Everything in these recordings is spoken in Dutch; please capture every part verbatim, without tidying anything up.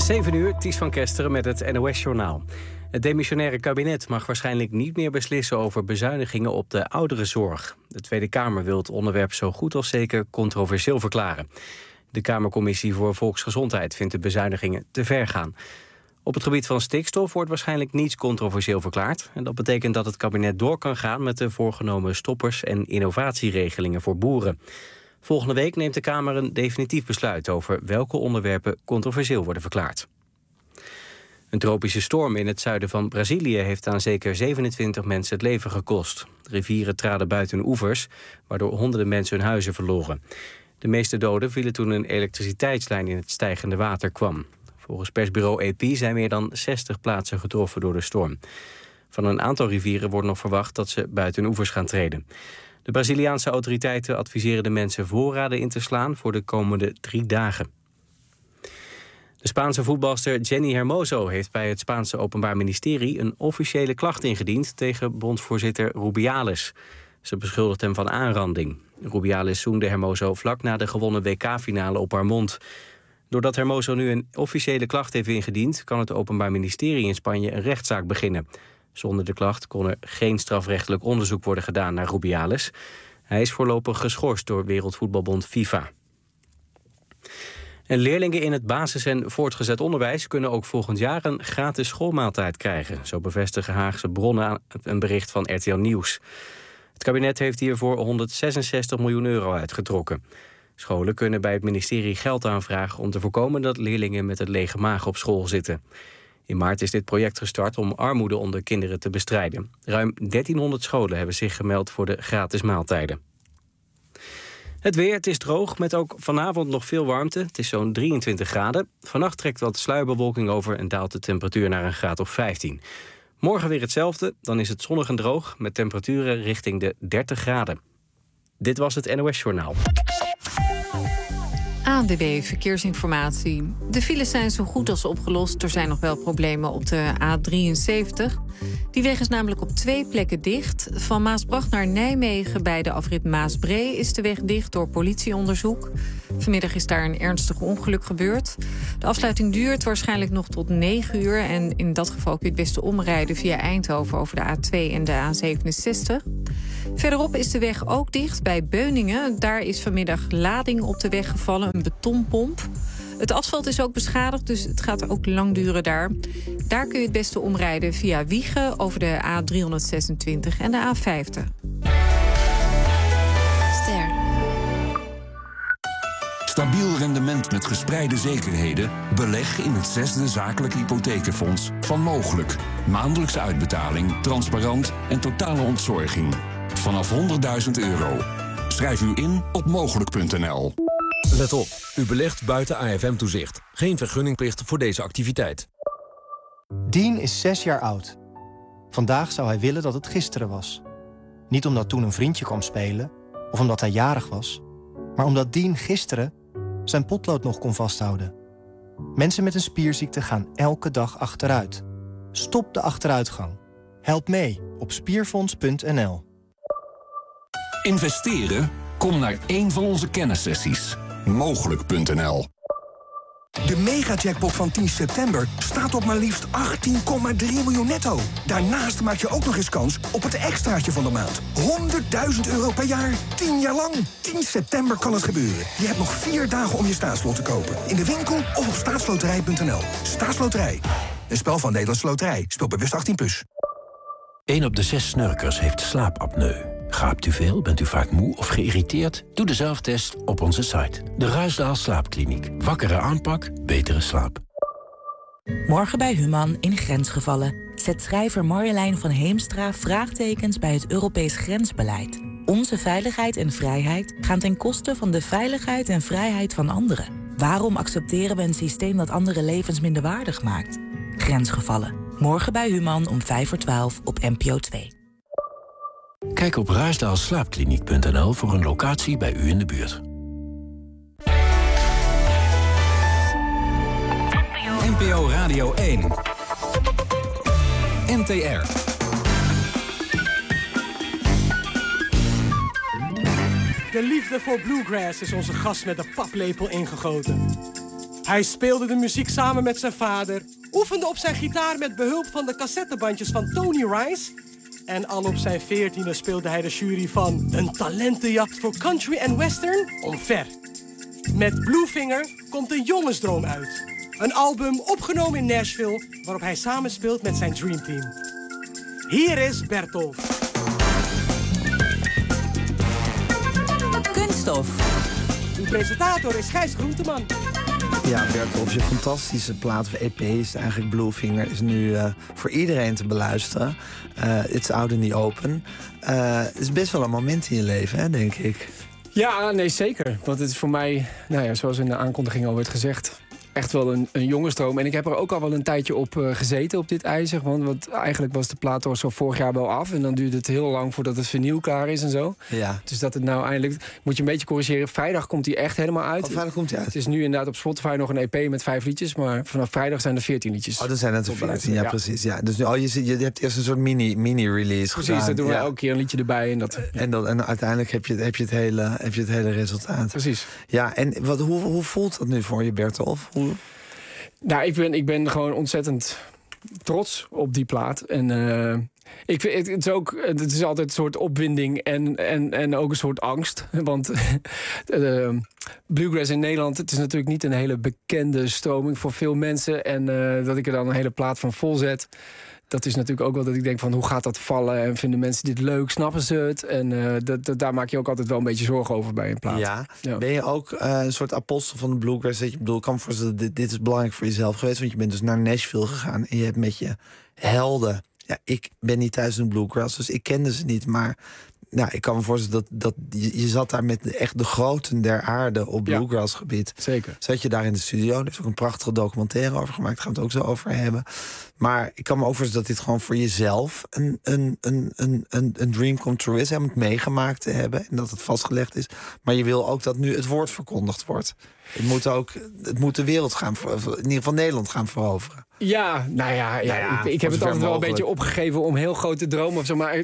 zeven uur, Ties van Kesteren met het N O S-journaal. Het demissionaire kabinet mag waarschijnlijk niet meer beslissen over bezuinigingen op de ouderenzorg. De Tweede Kamer wil het onderwerp zo goed als zeker controversieel verklaren. De Kamercommissie voor Volksgezondheid vindt de bezuinigingen te ver gaan. Op het gebied van stikstof wordt waarschijnlijk niets controversieel verklaard. En dat betekent dat het kabinet door kan gaan met de voorgenomen stoppers- en innovatieregelingen voor boeren. Volgende week neemt de Kamer een definitief besluit over welke onderwerpen controversieel worden verklaard. Een tropische storm in het zuiden van Brazilië heeft aan zeker zevenentwintig mensen het leven gekost. De rivieren traden buiten hun oevers, waardoor honderden mensen hun huizen verloren. De meeste doden vielen toen een elektriciteitslijn in het stijgende water kwam. Volgens persbureau A P zijn meer dan zestig plaatsen getroffen door de storm. Van een aantal rivieren wordt nog verwacht dat ze buiten hun oevers gaan treden. De Braziliaanse autoriteiten adviseren de mensen voorraden in te slaan voor de komende drie dagen. De Spaanse voetbalster Jenny Hermoso heeft bij het Spaanse Openbaar Ministerie een officiële klacht ingediend tegen bondsvoorzitter Rubiales. Ze beschuldigt hem van aanranding. Rubiales zoende Hermoso vlak na de gewonnen W K-finale op haar mond. Doordat Hermoso nu een officiële klacht heeft ingediend, kan het Openbaar Ministerie in Spanje een rechtszaak beginnen. Zonder de klacht kon er geen strafrechtelijk onderzoek worden gedaan naar Rubiales. Hij is voorlopig geschorst door Wereldvoetbalbond FIFA. En leerlingen in het basis- en voortgezet onderwijs kunnen ook volgend jaar een gratis schoolmaaltijd krijgen. Zo bevestigen Haagse bronnen aan een bericht van R T L Nieuws. Het kabinet heeft hiervoor honderdzesenzestig miljoen euro uitgetrokken. Scholen kunnen bij het ministerie geld aanvragen om te voorkomen dat leerlingen met een lege maag op school zitten. In maart is dit project gestart om armoede onder kinderen te bestrijden. Ruim dertienhonderd scholen hebben zich gemeld voor de gratis maaltijden. Het weer, het is droog, met ook vanavond nog veel warmte. Het is zo'n drieëntwintig graden. Vannacht trekt wat sluierbewolking over en daalt de temperatuur naar een graad of vijftien. Morgen weer hetzelfde, dan is het zonnig en droog, met temperaturen richting de dertig graden. Dit was het N O S-journaal. A N W B Verkeersinformatie. De files zijn zo goed als opgelost. Er zijn nog wel problemen op de A drieënzeventig. Die weg is namelijk op twee plekken dicht. Van Maasbracht naar Nijmegen bij de afrit Maasbree is de weg dicht door politieonderzoek. Vanmiddag is daar een ernstig ongeluk gebeurd. De afsluiting duurt waarschijnlijk nog tot negen uur. En in dat geval kun je het beste omrijden via Eindhoven over de A twee en de A zevenenzestig. Verderop is de weg ook dicht bij Beuningen. Daar is vanmiddag lading op de weg gevallen, een betonpomp. Het asfalt is ook beschadigd, dus het gaat ook lang duren daar. Daar kun je het beste omrijden via Wijchen over de A driehonderdzesentwintig en de A vijftig. Ster. Stabiel rendement met gespreide zekerheden? Beleg in het zesde zakelijk hypothekenfonds van Mogelijk. Maandelijkse uitbetaling, transparant en totale ontzorging. Vanaf honderdduizend euro. Schrijf u in op mogelijk punt n l. Let op, u belegt buiten A F M-toezicht. Geen vergunningplicht voor deze activiteit. Dean is zes jaar oud. Vandaag zou hij willen dat het gisteren was. Niet omdat toen een vriendje kwam spelen, of omdat hij jarig was, maar omdat Dean gisteren zijn potlood nog kon vasthouden. Mensen met een spierziekte gaan elke dag achteruit. Stop de achteruitgang. Help mee op spierfonds punt n l. Investeren? Kom naar één van onze kennissessies. mogelijk punt n l. De megajackpot van tien september staat op maar liefst achttien komma drie miljoen netto. Daarnaast maak je ook nog eens kans op het extraatje van de maand. honderdduizend euro per jaar, tien jaar lang. tien september kan het gebeuren. Je hebt nog vier dagen om je staatslot te kopen. In de winkel of op staatsloterij punt n l. Staatsloterij. Een spel van Nederlandse Loterij. Speel bewust achttien plus. Eén op de zes snurkers heeft slaapapneu. Gaapt u veel, bent u vaak moe of geïrriteerd? Doe de zelftest op onze site. De Ruisdaal Slaapkliniek. Wakkere aanpak, betere slaap. Morgen bij Human in Grensgevallen zet schrijver Marjolein van Heemstra vraagtekens bij het Europees grensbeleid. Onze veiligheid en vrijheid gaan ten koste van de veiligheid en vrijheid van anderen. Waarom accepteren we een systeem dat andere levens minderwaardig maakt? Grensgevallen. Morgen bij Human om vijf voor twaalf op N P O twee. Kijk op ruisdaalslaapkliniek punt n l voor een locatie bij u in de buurt. N P O Radio één. N T R. De liefde voor Bluegrass is onze gast met de paplepel ingegoten. Hij speelde de muziek samen met zijn vader, oefende op zijn gitaar met behulp van de cassettebandjes van Tony Rice. En al op zijn veertiende speelde hij de jury van Een talentenjacht voor country en western omver. Met Bluefinger komt een jongensdroom uit. Een album opgenomen in Nashville, waarop hij samenspeelt met zijn Dream Team. Hier is Bertolf. Kunststof. Uw presentator is Gijs Groenteman. Ja, Bertolf, je fantastische plaat of E P is eigenlijk Bluefinger, is nu uh, voor iedereen te beluisteren. Uh, It's out in the open. Uh, het is best wel een moment in je leven, hè, denk ik. Ja, nee, zeker. Want het is voor mij, nou ja, zoals in de aankondiging al werd gezegd, echt wel een, een jongensdroom. En ik heb er ook al wel een tijdje op uh, gezeten, op dit ijzer. Want, want eigenlijk was de plaat zo vorig jaar wel af. En dan duurde het heel lang voordat het vinyl klaar is en zo. Ja. Dus dat het nou eindelijk... Moet je een beetje corrigeren. Vrijdag komt hij echt helemaal uit. Oh, vrijdag komt hij uit. Het is nu inderdaad op Spotify nog een E P met vijf liedjes. Maar vanaf vrijdag zijn er veertien liedjes. Oh, dan zijn het er veertien. Ja, ja, precies. Ja. Dus nu, oh, je, je hebt eerst een soort mini, mini-release Precies, gedaan. dan doen we ja. elke keer een liedje erbij. En, dat, ja. en, dan, en uiteindelijk heb je, heb, je het hele, heb je het hele resultaat. Precies. Ja, en wat, hoe, hoe voelt dat nu voor je, Bertolf? Hoe... Nou, ik ben, ik ben gewoon ontzettend trots op die plaat. En uh, ik vind, het, het, is ook, het is altijd een soort opwinding en, en, en ook een soort angst. Want uh, bluegrass in Nederland, het is natuurlijk niet een hele bekende stroming voor veel mensen. En uh, dat ik er dan een hele plaat van vol zet, dat is natuurlijk ook wel dat ik denk van hoe gaat dat vallen? En vinden mensen dit leuk? Snappen ze het? En uh, dat, dat, daar maak je ook altijd wel een beetje zorgen over bij een plaat. Ja. Ja. Ben je ook uh, een soort apostel van de bluegrass? Dat je bedoel, ik kan me voorstellen, dit, dit is belangrijk voor jezelf geweest. Want je bent dus naar Nashville gegaan en je hebt met je helden. Ja, ik ben niet thuis in de bluegrass, dus ik kende ze niet. Maar nou, ik kan me voorstellen dat, dat je, je zat daar met de, echt de groten der aarde op bluegrass gebied. Ja, zeker. Zat je daar in de studio. Er is ook een prachtige documentaire over gemaakt. Daar gaan we het ook zo over hebben. Maar ik kan me ook voorstellen dat dit gewoon voor jezelf een, een, een, een, een, een dream come true is. Om het meegemaakt te hebben en dat het vastgelegd is. Maar je wil ook dat nu het woord verkondigd wordt. Het moet ook, het moet de wereld gaan, in ieder geval Nederland gaan veroveren. Ja, nou ja, ja, ja ik, ik heb het altijd wel een beetje opgegeven om heel groot te dromen of zo. Maar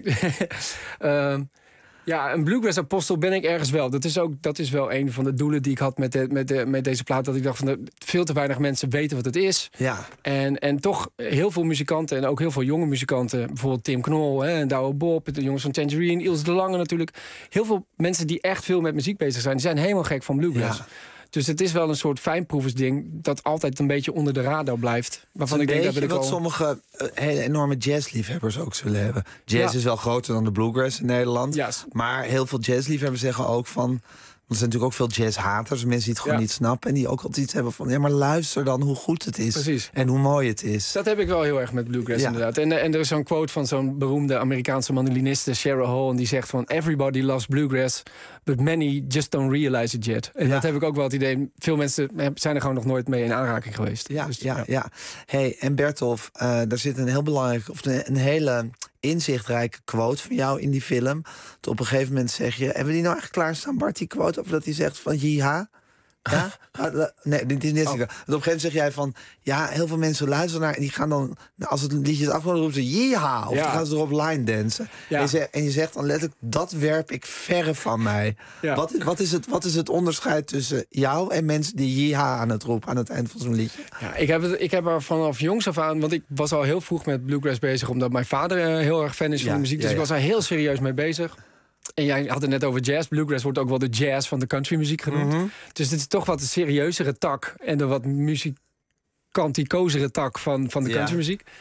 uh, ja, een bluegrass-apostel ben ik ergens wel. Dat is ook dat is wel een van de doelen die ik had met, de, met, de, met deze plaat. Dat ik dacht van de, veel te weinig mensen weten wat het is. Ja. En, en toch heel veel muzikanten en ook heel veel jonge muzikanten. Bijvoorbeeld Tim Knol, hè, en Douwe Bob, de jongens van Tangerine, Ilse de Lange natuurlijk. Heel veel mensen die echt veel met muziek bezig zijn, die zijn helemaal gek van bluegrass. Ja. Dus het is wel een soort fijnproeversding dat altijd een beetje onder de radar blijft. Waarvan ik denk dat wil ik wat al... sommige uh, hele enorme jazzliefhebbers ook zullen hebben. Jazz ja. is wel groter dan de bluegrass in Nederland. Yes. Maar heel veel jazzliefhebbers zeggen ook van... Er zijn natuurlijk ook veel jazzhaters, mensen die het gewoon ja. niet snappen... en die ook altijd iets hebben van... ja, maar luister dan hoe goed het is. Precies. En hoe mooi het is. Dat heb ik wel heel erg met bluegrass, ja. inderdaad. En, en er is zo'n quote van zo'n beroemde Amerikaanse mandoliniste... Cheryl Hall, en die zegt van... Everybody loves bluegrass, but many just don't realize it yet. En ja. dat heb ik ook wel het idee... Veel mensen zijn er gewoon nog nooit mee in aanraking geweest. Ja, dus, ja, ja. ja. Hey, en Bertolf, uh, daar zit een heel belangrijk... of een, een hele... inzichtrijke quote van jou in die film. Dat op een gegeven moment zeg je... Hebben we die nou echt klaarstaan, Bart, die quote? Of dat hij zegt van jiha? Ja? Nee, dit is niet. Oh. Op een gegeven moment zeg jij van... Ja, heel veel mensen luisteren naar... en die gaan dan... Als het liedje is afgelopen, roepen ze jiha. Of ja. dan gaan ze erop line dansen. Ja. En, je zegt, en je zegt dan letterlijk... Dat werp ik verre van mij. Ja. Wat, is, wat, is het, wat is het onderscheid tussen jou en mensen die jiha aan het roepen... aan het eind van zo'n liedje? Ja, ik, heb het, ik heb er vanaf jongs af aan... want ik was al heel vroeg met bluegrass bezig... omdat mijn vader uh, heel erg fan is van ja, de muziek. Dus ja, ja. ik was daar heel serieus mee bezig. En jij had het net over jazz. Bluegrass wordt ook wel de jazz van de countrymuziek genoemd. Mm-hmm. Dus dit is toch wat een serieuzere tak... en de wat muzikantikozere tak van, van de countrymuziek. Ja.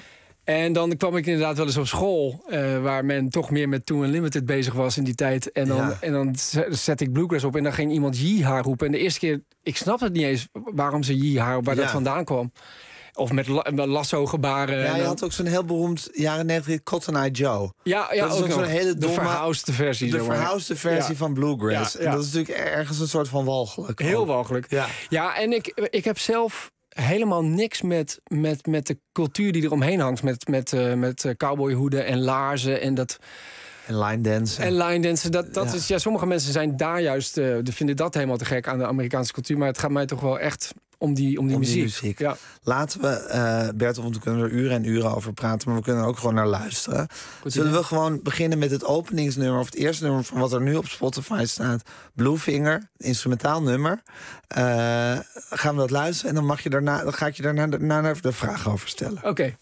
En dan kwam ik inderdaad wel eens op school... Uh, waar men toch meer met Two Unlimited bezig was in die tijd. En dan, ja. en dan zette ik bluegrass op en dan ging iemand yeehaw roepen. En de eerste keer, ik snapte het niet eens waarom ze yeehaw, waar ja. dat vandaan kwam. Of met, la, met lasso-gebaren. Ja, je had ook zo'n heel beroemd jaren negentig Cotton Eye Joe. Ja, ja dat is ook, ook zo'n hele domme... De verhouste versie. De verhouste versie ja. van bluegrass. Ja, ja. En dat is natuurlijk ergens een soort van walgelijk. Heel ook. walgelijk. Ja, ja en ik, ik heb zelf helemaal niks met, met, met de cultuur die eromheen hangt. Met, met, uh, met cowboyhoeden en laarzen en dat... En line dansen. En line dansen, dat, dat ja. is... Ja, sommige mensen zijn daar juist... Uh, vinden dat helemaal te gek aan de Amerikaanse cultuur. Maar het gaat mij toch wel echt om die, om die om muziek. Die muziek. Ja. Laten we, uh, Bertel, want we kunnen er uren en uren over praten, maar we kunnen er ook gewoon naar luisteren. Goed Zullen idee. we gewoon beginnen met het openingsnummer, of het eerste nummer van wat er nu op Spotify staat? Bluefinger, instrumentaal nummer. Uh, gaan we dat luisteren en dan, mag je daarna, dan ga ik je daarna, daarna de vraag over stellen. Oké. Okay.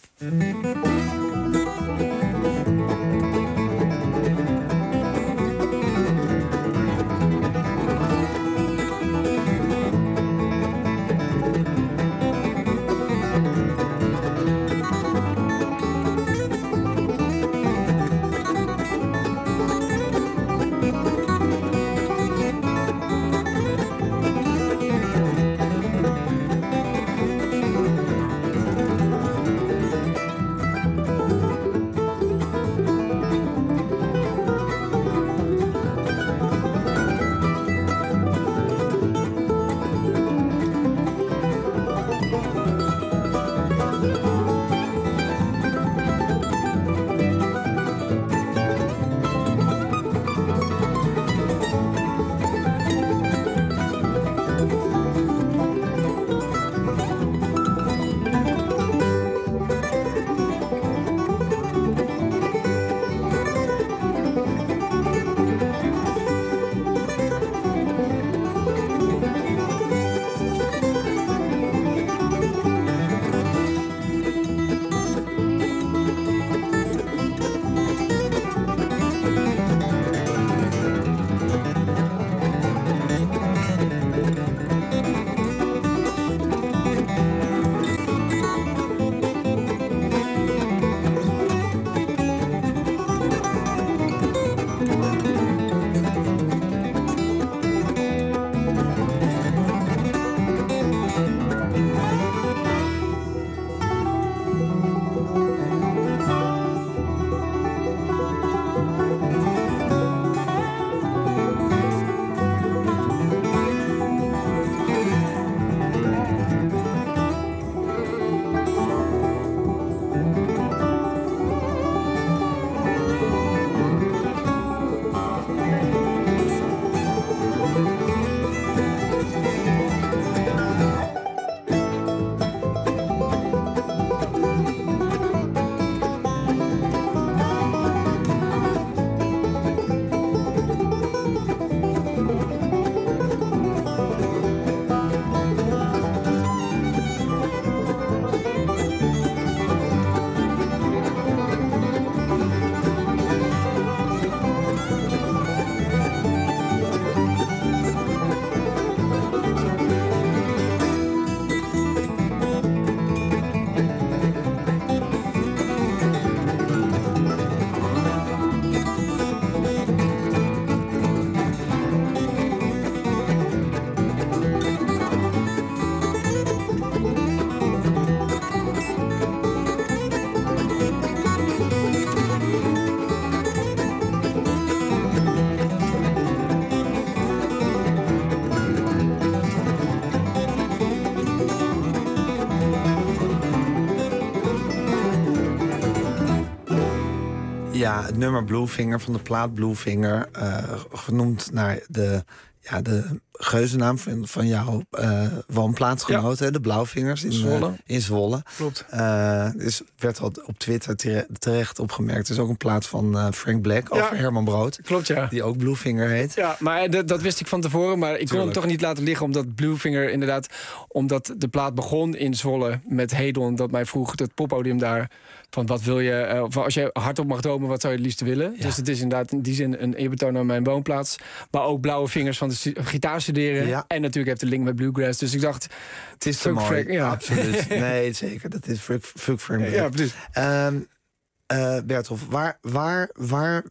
Ja, het nummer Bluefinger van de plaat Bluefinger. Uh, genoemd naar de, ja, de geuzennaam van, van jouw uh, woonplaatsgenoot, ja. De Blauwvingers in Zwolle. Uh, in Zwolle. Klopt. Uh, dus werd al op Twitter tere, terecht opgemerkt. Er is ook een plaat van uh, Frank Black over ja. Herman Brood. Klopt, ja. Die ook Bluefinger heet. Ja, maar dat, dat wist ik van tevoren. Maar ik Tuurlijk. kon hem toch niet laten liggen, omdat Bluefinger inderdaad, omdat de plaat begon in Zwolle met Hedon, dat mij vroeg het poppodium daar van wat wil je, uh, of als je hardop mag dromen, wat zou je het liefst willen? Ja. Dus het is inderdaad in die zin een eerbetoon aan mijn woonplaats, maar ook blauwe vingers van de stu- gitaar studeren. Ja. En natuurlijk heeft de link met Bluegrass. Dus ik dacht, het is te mooi. Frank, ja. Absoluut. Nee, zeker. Dat is fuck, fuck Frank Black. Ja, precies. Um, uh, Bertolf, waar, waar, waar,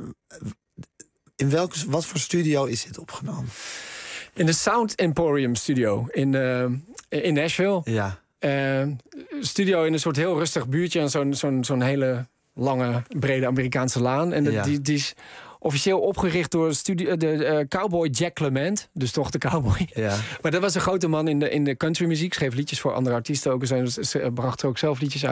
in welke, wat voor studio is dit opgenomen? In de Sound Emporium Studio in, uh, in Nashville. Ja. Uh, studio in een soort heel rustig buurtje en zo'n, zo'n, zo'n hele lange, brede Amerikaanse laan. En de, ja. die, die is officieel opgericht door studio, de uh, cowboy Jack Clement. Dus toch de cowboy. Ja. Maar dat was een grote man in de, in de countrymuziek. Schreef liedjes voor andere artiesten ook. En ze bracht ook zelf liedjes uit.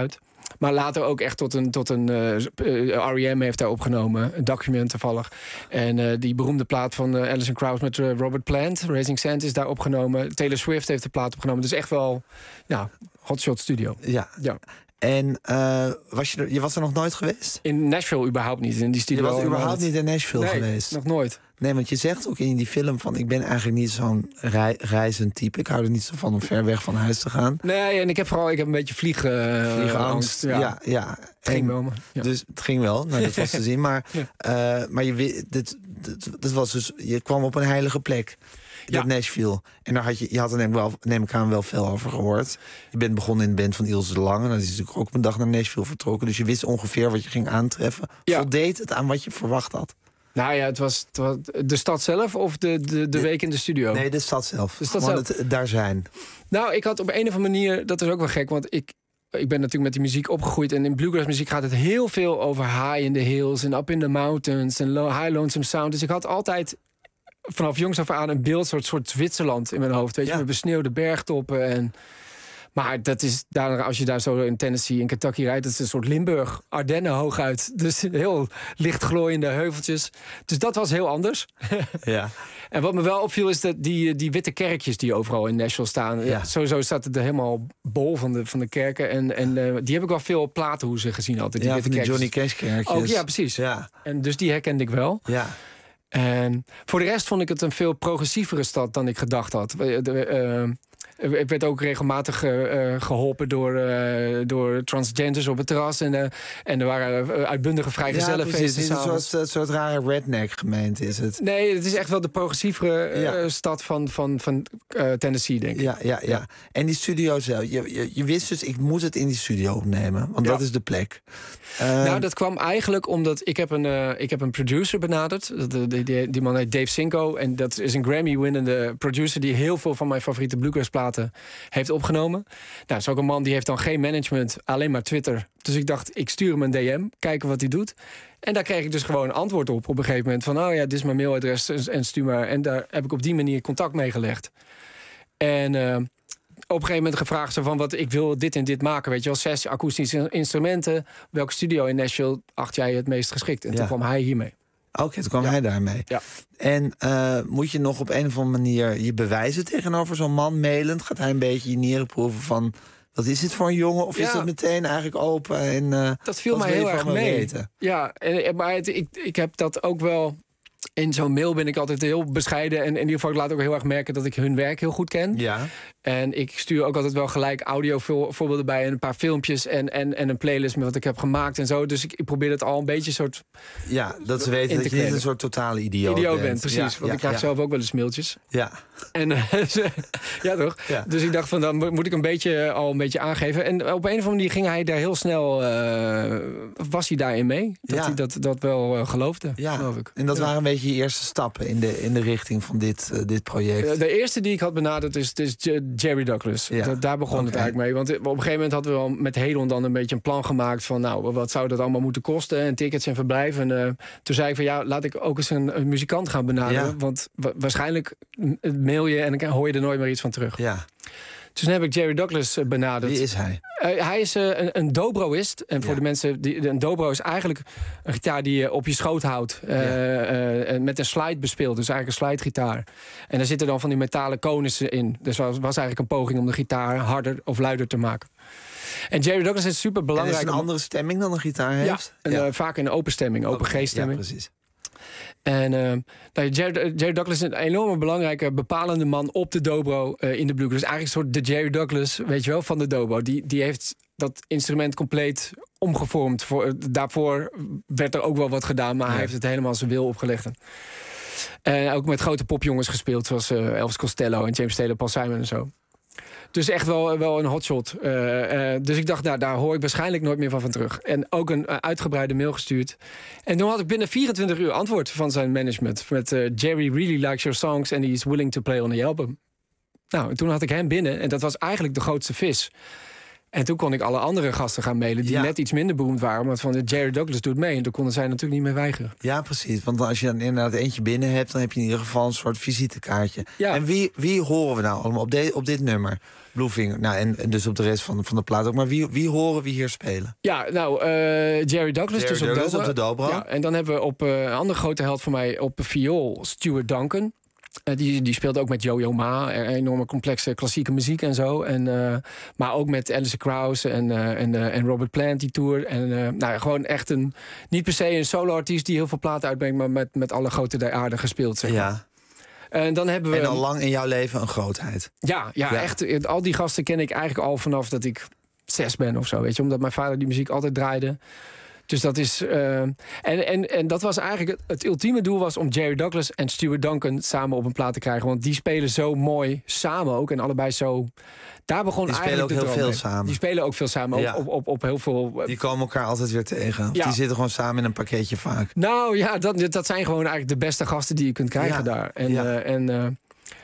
maar later ook echt tot een... Tot een uh, R E M heeft daar opgenomen, een document toevallig. En uh, die beroemde plaat van uh, Alison Krauss met uh, Robert Plant, Raising Sand, is daar opgenomen. Taylor Swift heeft de plaat opgenomen. Dus echt wel, ja, hotshot studio. Ja. ja. En uh, was je, er, je was er nog nooit geweest? In Nashville überhaupt niet. In die studio. Je was überhaupt niet in Nashville nee, geweest? nog nooit. Nee, want je zegt ook in die film van... ik ben eigenlijk niet zo'n rei, reizend type. Ik hou er niet zo van om ver weg van huis te gaan. Nee, en ik heb vooral ik heb een beetje vliegen, uh, vliegenangst. Ja, ja. ja. Het ging wel. Maar, ja. Dus het ging wel, nou, dat was te zien. Maar, ja. uh, maar je, dit, dit, dit was dus, je kwam op een heilige plek. Ja. Nashville. En daar had je, je had er neem, wel, neem ik aan wel veel over gehoord. Je bent begonnen in de band van Ilse de Lange. Dat is natuurlijk ook op een dag naar Nashville vertrokken. Dus je wist ongeveer wat je ging aantreffen. Ja. Voldeed het aan wat je verwacht had? Nou ja, het was, het was de stad zelf of de, de, de, de week in de studio? Nee, de stad zelf. De stad zelf. zelf. Het daar zijn. Nou, ik had op een of andere manier... Dat is ook wel gek, want ik... Ik ben natuurlijk met die muziek opgegroeid. En in bluegrass muziek gaat het heel veel over high in the hills en up in the mountains en low, high lonesome sound. Dus ik had altijd vanaf jongs af aan een beeld, soort, soort Zwitserland in mijn hoofd. Weet je, ja. Met besneeuwde bergtoppen. En... Maar dat is daar, als je daar zo in Tennessee, in Kentucky rijdt, dat is een soort Limburg, Ardennen hooguit. Dus heel licht glooiende heuveltjes. Dus dat was heel anders. Ja. En wat me wel opviel is dat die, die witte kerkjes die overal in Nashville staan. Ja. Sowieso staat het er helemaal bol van de, van de kerken. En, en uh, die heb ik wel veel op platenhoezen gezien altijd. Die ja, witte van die kerkjes. Johnny Cash kerkjes. Ook, ja, precies. Ja. En dus die herkende ik wel. Ja. En voor de rest vond ik het een veel progressievere stad dan ik gedacht had. De, uh, Ik werd ook regelmatig uh, geholpen door, uh, door transgenders op het terras. En, uh, en er waren uh, uitbundige vrijgezellenfeesten. Ja, het is een soort, soort rare redneck gemeente is het. Nee, het is echt wel de progressievere uh, ja. stad van, van, van uh, Tennessee, denk ik. Ja, ja, ja. ja. En die studio zelf. Je, je, je wist dus, ik moet het in die studio opnemen. Want ja. dat is de plek. Uh, nou, dat kwam eigenlijk omdat ik heb een, uh, ik heb een producer benaderd. Die, die, die, die man heet Dave Cinco. En dat is een Grammy-winnende producer die heel veel van mijn favoriete bluegrass-platen heeft opgenomen. Nou, dat is ook een man die heeft dan geen management, alleen maar Twitter. Dus ik dacht, ik stuur hem een D M, kijken wat hij doet. En daar kreeg ik dus gewoon een antwoord op op een gegeven moment. Van, oh ja, dit is mijn mailadres en stuur maar. En daar heb ik op die manier contact mee gelegd. En uh, op een gegeven moment gevraagd zo van, wat ik wil dit en dit maken. Weet je wel, zes akoestische instrumenten. Welke studio in Nashville acht jij het meest geschikt? En ja. toen kwam hij hiermee. Oké, okay, toen kwam ja. hij daarmee. Ja. En uh, moet je nog op een of andere manier je bewijzen tegenover zo'n man mailend? Gaat hij een beetje je nieren proeven van, wat is dit voor een jongen? Of ja. is dat meteen eigenlijk open? En, uh, dat viel mij heel erg mee. Weten? Ja, en, maar het, ik, ik heb dat ook wel... In zo'n mail ben ik altijd heel bescheiden. En in ieder geval, ik laat ook heel erg merken dat ik hun werk heel goed ken. Ja. En ik stuur ook altijd wel gelijk audio voorbeelden bij. En een paar filmpjes en, en, en een playlist met wat ik heb gemaakt en zo. Dus ik, ik probeer het al een beetje soort... Ja, dat ze weten dat je niet een soort totale idioot, idioot bent. bent. Precies, ja, want ja, ik krijg ja. zelf ook wel eens mailtjes. Ja. En, ja, toch? Ja. Dus ik dacht van, dan moet ik een beetje, al een beetje aangeven. En op een of andere manier ging hij daar heel snel... Uh, was hij daarin mee? Dat ja. hij dat, dat wel uh, geloofde, ja. geloof ik. En dat ja. waren een beetje je eerste stappen in de, in de richting van dit, uh, dit project. De eerste die ik had benaderd is, is Jerry Douglas. Ja. Da- daar begon okay. het eigenlijk mee. Want op een gegeven moment hadden we al met Hedon dan een beetje een plan gemaakt van, nou, wat zou dat allemaal moeten kosten? En tickets en verblijf. En uh, toen zei ik van, ja, laat ik ook eens een, een muzikant gaan benaderen. Ja. Want wa- waarschijnlijk mail je en dan hoor je er nooit meer iets van terug. Ja. Dus toen heb ik Jerry Douglas benaderd. Wie is hij? Uh, hij is uh, een, een dobroïst. En voor ja. de mensen, die, een dobro is eigenlijk een gitaar die je op je schoot houdt. Uh, ja. uh, met een slide bespeelt. Dus eigenlijk een slidegitaar. En daar zitten dan van die metalen konussen in. Dus was, was eigenlijk een poging om de gitaar harder of luider te maken. En Jerry Douglas is super belangrijk. En is een andere stemming dan een gitaar heeft? Ja, en, ja. Uh, vaak een open stemming, open okay. G-stemming. Ja, precies. En uh, nou, Jerry, Jerry Douglas is een enorme belangrijke, bepalende man op de dobro uh, in de bluegrass. Eigenlijk een soort de Jerry Douglas, weet je wel, van de dobro. Die, die heeft dat instrument compleet omgevormd. Voor, daarvoor werd er ook wel wat gedaan, maar ja. hij heeft het helemaal zijn wil opgelegd. En uh, ook met grote popjongens gespeeld, zoals uh, Elvis Costello en James Taylor, Paul Simon en zo. Dus echt wel, wel een hotshot. Uh, uh, dus ik dacht, nou, daar hoor ik waarschijnlijk nooit meer van, van terug. En ook een uh, uitgebreide mail gestuurd. En toen had ik binnen vierentwintig uur antwoord van zijn management. Met uh, Jerry really likes your songs and he's willing to play on the album. Nou, en toen had ik hem binnen. En dat was eigenlijk de grootste vis. En toen kon ik alle andere gasten gaan mailen die ja. net iets minder beroemd waren. Want van Jerry Douglas doet mee. En toen konden zij natuurlijk niet meer weigeren. Ja, precies. Want als je dan inderdaad eentje binnen hebt, dan heb je in ieder geval een soort visitekaartje. Ja. En wie, wie horen we nou allemaal op, de, op dit nummer? Bluefinger. Nou, en, en dus op de rest van, van de plaat ook. Maar wie, wie horen we hier spelen? Ja, nou, uh, Jerry Douglas. Jerry dus op, Douglas dobro. op de dobro. Ja, en dan hebben we op uh, een andere grote held van mij op viool Stuart Duncan. Uh, die, die speelde ook met Yo-Yo Ma, enorme complexe klassieke muziek en zo. En, uh, maar ook met Alison Krauss en, uh, en, uh, en Robert Plant, die tour. En uh, nou, gewoon echt een, niet per se een solo-artiest die heel veel platen uitbrengt, maar met, met alle grote der aarde gespeeld, zeg maar. Ja. En dan hebben we. En al lang in jouw leven een grootheid. Ja, ja, ja, echt. Al die gasten ken ik eigenlijk al vanaf dat ik zes ben of zo. Weet je, omdat mijn vader die muziek altijd draaide. Dus dat is. Uh, en, en, en dat was eigenlijk het, het ultieme doel was om Jerry Douglas en Stuart Duncan samen op een plaat te krijgen. Want die spelen zo mooi samen ook. En allebei zo. Daar begon die eigenlijk spelen ook heel veel mee. samen. Die spelen ook veel samen. Ja. Op, op, op, op heel veel. Die komen elkaar altijd weer tegen. Ja. Die zitten gewoon samen in een pakketje vaak. Nou ja, dat, dat zijn gewoon eigenlijk de beste gasten die je kunt krijgen ja. daar. En. Ja. Uh, en uh,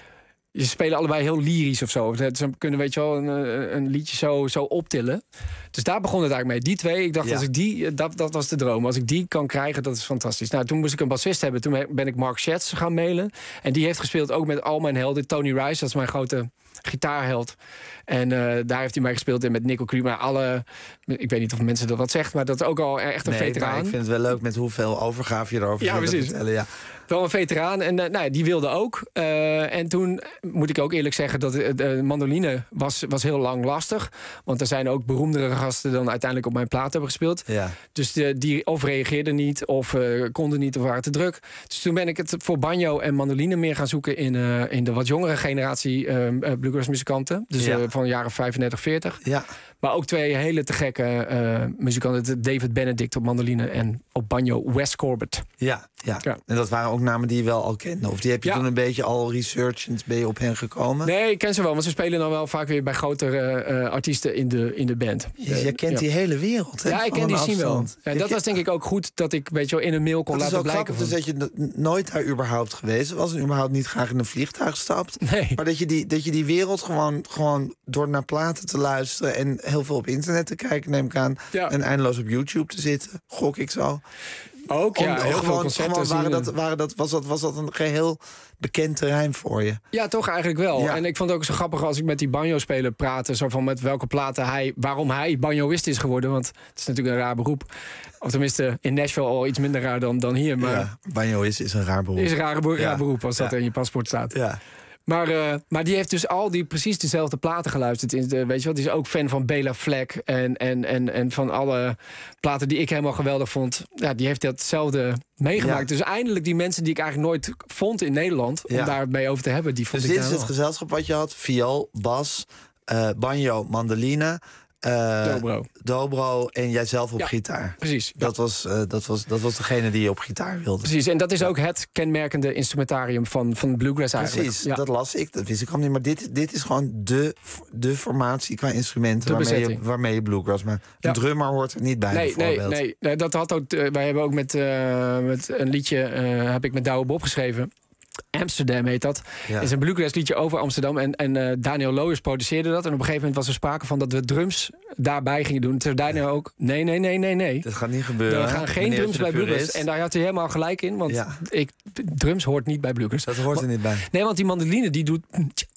Ze spelen allebei heel lyrisch of zo. Ze kunnen, weet je wel, een, een liedje zo, zo optillen. Dus daar begon het eigenlijk mee. Die twee, ik dacht, ja. als ik die, dat, dat was de droom. Als ik die kan krijgen, dat is fantastisch. Nou, toen moest ik een bassist hebben. Toen ben ik Mark Schatz gaan mailen. En die heeft gespeeld ook met al mijn helden. Tony Rice, dat is mijn grote gitaarheld. En uh, daar heeft hij mij gespeeld. En met Nickel Creek. Maar alle, ik weet niet of mensen dat wat zegt, maar dat is ook al echt een nee, veteraan. Maar ik vind het wel leuk met hoeveel overgave je erover ja, te vertellen. Ja, wel een veteraan. En uh, nou, die wilde ook. Uh, en toen moet ik ook eerlijk zeggen dat de, de mandoline was, was heel lang lastig. Want er zijn ook beroemdere gasten dan uiteindelijk op mijn plaat hebben gespeeld. Ja. Dus de, die of reageerden niet of uh, konden niet of waren te druk. Dus toen ben ik het voor banjo en mandoline meer gaan zoeken in, uh, in de wat jongere generatie uh, bluegrass muzikanten. Dus ja. uh, van de jaren vijfendertig, veertig. Ja. Maar ook twee hele te gekke uh, muzikanten. David Benedict op mandoline en op banjo Wes Corbett. Ja, ja, ja. En dat waren ook namen die je wel al kende? Of die heb je ja. toen een beetje al researchend, ben je op hen gekomen? Nee, ik ken ze wel, want ze spelen dan wel vaak weer bij grotere uh, artiesten in de, in de band. Dus jij kent ja. die hele wereld, hè? Ja, ik ken die scene wel. Ja, en dat was denk ik ook goed dat ik weet je wel, in een mail kon dat laten blijken. Het is ook grappig dus dat je nooit daar überhaupt geweest was en überhaupt niet graag in een vliegtuig stapt. Nee. Maar dat je die, dat je die wereld gewoon, gewoon door naar platen te luisteren en heel veel op internet te kijken, neem ik aan. Ja. En eindeloos op YouTube te zitten, gok ik zo. Ook, ja. Om, heel gewoon, veel concepten gewoon waren dat, waren dat, was, dat, was dat een geheel bekend terrein voor je? Ja, toch eigenlijk wel. Ja. En ik vond het ook zo grappig als ik met die banjo-speler praatte, zo van met welke platen hij, waarom hij banjoist is geworden. Want het is natuurlijk een raar beroep. Of tenminste, in Nashville al iets minder raar dan, dan hier. Maar ja, banjoist is een raar beroep. Is een raar, raar ja. beroep als dat ja. in je paspoort staat. Ja. Maar, uh, maar die heeft dus al die precies dezelfde platen geluisterd. In de, weet je wel, die is ook fan van Bela Fleck en, en, en, en van alle platen die ik helemaal geweldig vond. Ja, die heeft datzelfde meegemaakt. Ja. Dus eindelijk die mensen die ik eigenlijk nooit vond in Nederland, om ja. daarmee over te hebben, die vond dus ik dit is het wel. gezelschap wat je had: viool, bas, uh, banjo, mandoline. Uh, dobro. dobro en jijzelf op ja, gitaar. Precies. Dat, ja. was, uh, dat, was, dat was degene die je op gitaar wilde. Precies, en dat is ook het kenmerkende instrumentarium van, van bluegrass eigenlijk. Precies, ja. dat las ik, dat wist ik al niet. Maar dit, dit is gewoon de, de formatie qua instrumenten waarmee je, waarmee je bluegrass maakt. Een ja. drummer hoort er niet bij, nee, bijvoorbeeld. Nee, nee, dat had ook, uh, wij hebben ook met, uh, met een liedje, uh, heb ik met Douwe Bob geschreven. Amsterdam heet dat. Ja. Is een bluegrass liedje over Amsterdam. En, en uh, Daniel Loos produceerde dat. En op een gegeven moment was er sprake van dat we drums daarbij gingen doen. Toen Daniel ja. ook, nee, nee, nee, nee, nee. Dat gaat niet gebeuren. Er gaan geen Meneer drums bij bluegrass. En daar had hij helemaal gelijk in. Want ja. ik, drums hoort niet bij bluegrass. Dat hoort er niet bij. Nee, want die mandoline die doet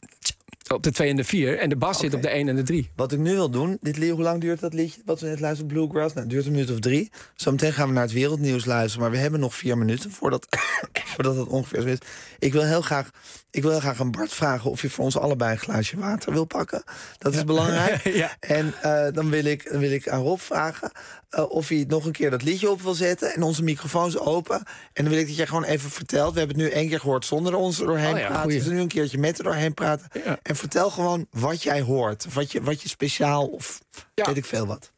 op de twee en de vier. En de bas okay. zit op de één en de drie. Wat ik nu wil doen, dit lied, hoe lang duurt dat liedje? Wat we net luisteren, Bluegrass? Nou, het duurt een minuut of drie. Zometeen gaan we naar het wereldnieuws luisteren. Maar we hebben nog vier minuten voordat, voordat het ongeveer zo is. Ik wil heel graag, ik wil heel graag aan Bart vragen of je voor ons allebei een glaasje water wil pakken. Dat is ja. belangrijk. ja. En uh, dan, wil ik, dan wil ik aan Rob vragen uh, of hij nog een keer dat liedje op wil zetten. En onze microfoons open. En dan wil ik dat jij gewoon even vertelt. We hebben het nu één keer gehoord zonder ons er doorheen oh, ja, praten. Dus nu een keertje met er doorheen praten. Ja. En vertel gewoon wat jij hoort. Wat je, wat je speciaal of ja. weet ik veel wat.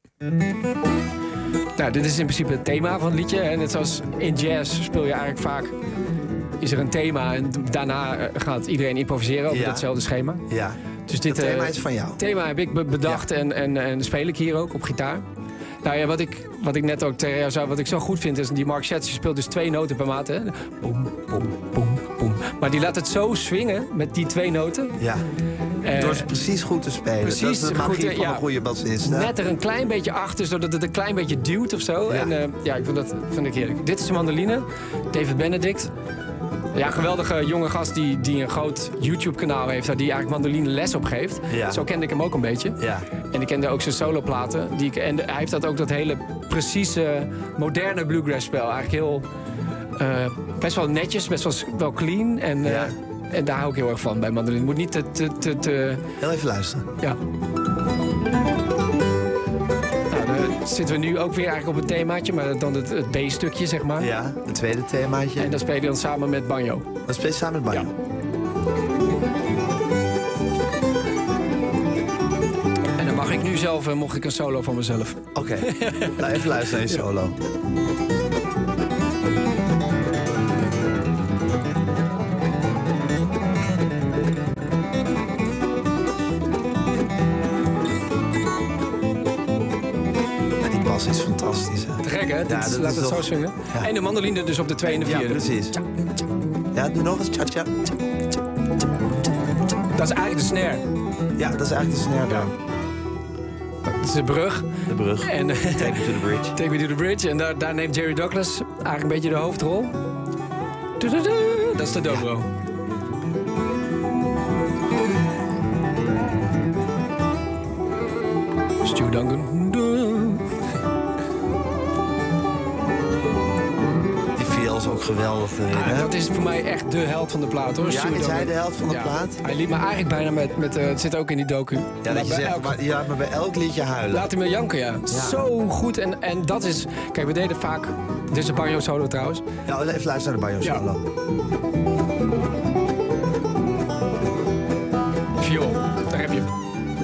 Nou, dit is in principe het thema van het liedje. En net zoals in jazz speel je eigenlijk vaak, is er een thema en daarna gaat iedereen improviseren over ja. datzelfde schema. Ja. Dus dit het thema uh, is van jou. Het thema heb ik bedacht ja. en, en, en speel ik hier ook op gitaar. Nou ja, wat ik, wat ik net ook tegen jou zei, wat ik zo goed vind, is die Mark Schatz speelt dus twee noten per maat. Hè? Boom, boom, boom, boom. Maar die laat het zo swingen met die twee noten. Ja. Uh, Door ze precies goed te spelen. Precies, dat is de magie goed, van ja, een goede bassist. Net er een klein beetje achter, zodat het een klein beetje duwt of zo. Ja. En uh, ja, ik vind dat vind ik heerlijk. Dit is de mandoline, David Benedict. Ja, geweldige jonge gast die, die een groot YouTube-kanaal heeft... waar die eigenlijk mandoline les op geeft. Ja. Zo kende ik hem ook een beetje. Ja. En ik kende ook zijn soloplaten. Die ik, en de, hij heeft dat ook dat hele precieze, moderne bluegrass-spel. Eigenlijk heel... Uh, best wel netjes, best wel, wel clean. En, uh, Ja. en daar hou ik heel erg van bij mandoline. Het moet niet te... te, te, te... Heel even luisteren. Ja. Dan zitten we nu ook weer eigenlijk op het themaatje, maar dan het, het B-stukje, zeg maar. Ja, het tweede themaatje. En dan speel je dan samen met banjo. Dan speel je samen met banjo. Ja. En dan mag ik nu zelf, uh, mocht ik een solo van mezelf. Oké, okay. Nou, even luisteren naar je solo. Dat is fantastisch. Hè? Te gek, hè? Ja, Dit, dat laat is het toch... zo swingen. Ja. En de mandoline dus op de twee en de vierde. Ja, precies. Ja, doe nog eens cha-cha. Dat is eigenlijk de snare. Ja, dat is eigenlijk de snare daar. Dat is de brug. De brug. En, Take me to the bridge. Take me to the bridge. En daar, daar neemt Jerry Douglas eigenlijk een beetje de hoofdrol. Dat is de dobro. Ja. Stu Duncan. Is ook geweldig erin, ah, dat is voor mij echt de held van de plaat, hoor. Ja, is hij de held van de ja. plaat? Hij liet me eigenlijk bijna met... met uh, het zit ook in die docu. Ja, dat je zegt, elk... maar, ja, maar bij elk liedje huilen. Laat hem me janken, ja. ja. Zo goed. En, en dat is... Kijk, we deden vaak... Dit is een banjo solo trouwens. Ja, even luisteren naar de banjo solo. Ja. Viool, daar heb je hem.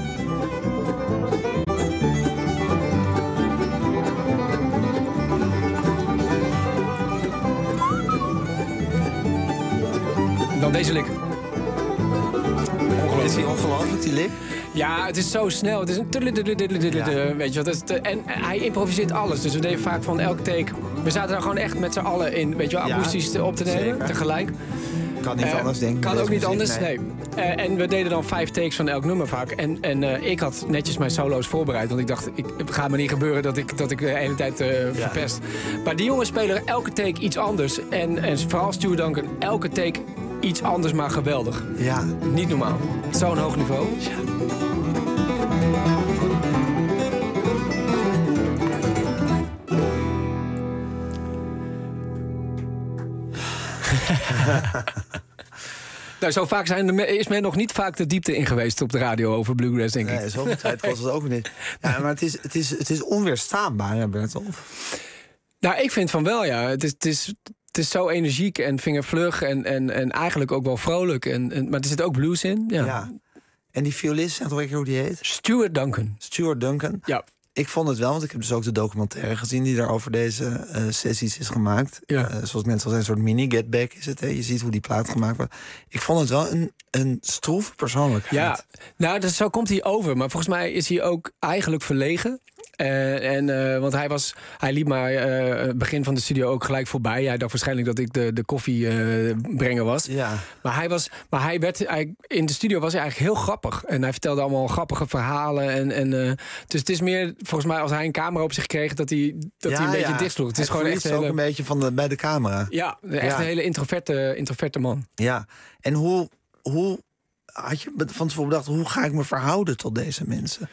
Dan deze lik. Ongelooflijk. Is hij ongelooflijk, die lik? Ja, het is zo snel. Het is een... Ja. Weet je wat? En hij improviseert alles. Dus we deden vaak van elke take... We zaten daar gewoon echt met z'n allen in, weet je wel, akoestisch ja, op te nemen. Zeker. Tegelijk. Kan niet uh, anders, denk ik. Kan ook niet muziek, anders, nee. nee. Uh, en we deden dan vijf takes van elk nummer vaak. En, en uh, ik had netjes mijn solo's voorbereid. Want ik dacht, ik, het gaat me niet gebeuren dat ik, dat ik de hele tijd uh, ja. verpest. Maar die jongens spelen elke take iets anders. En, en vooral Stu Duncan, elke take iets anders, maar geweldig. Ja. Niet normaal. Zo'n hoog niveau. Ja. Nou, zo vaak zijn de, is men nog niet vaak de diepte in geweest op de radio over bluegrass, denk ik. Nee, zoveel tijd kost het ook niet. Ja, maar het is, het is, het is onweerstaanbaar, hè, Bertolf? Nou, ik vind van wel, ja. Het is, het is, het is zo energiek en vingervlug en, en, en eigenlijk ook wel vrolijk. En, en, maar er zit ook blues in. Ja. ja. En die violist, zeg toch hoe die heet? Stuart Duncan. Stuart Duncan? Ja. Ik vond het wel, want ik heb dus ook de documentaire gezien die daar over deze uh, sessies is gemaakt. Ja. Uh, zoals mensen al zijn, een soort mini-Get Back is het. Hè? Je ziet hoe die plaat gemaakt wordt. Ik vond het wel een, een stroeve persoonlijkheid. Ja, nou, dus zo komt hij over. Maar volgens mij is hij ook eigenlijk verlegen. Uh, en, uh, want hij, was, hij liep maar uh, begin van de studio ook gelijk voorbij. Hij dacht waarschijnlijk dat ik de, de koffie uh, brenger was. Ja. Maar hij was, maar hij werd hij, in de studio was hij eigenlijk heel grappig. En hij vertelde allemaal grappige verhalen. En, en, uh, dus het is meer, volgens mij, als hij een camera op zich kreeg, dat hij, dat ja, hij een beetje ja. dichtsloeg. Het is hij gewoon echt ook hele... een beetje van de, bij de camera. Ja, echt ja. een hele introverte, introverte man. Ja, en hoe, hoe had je van tevoren bedacht, hoe ga ik me verhouden tot deze mensen?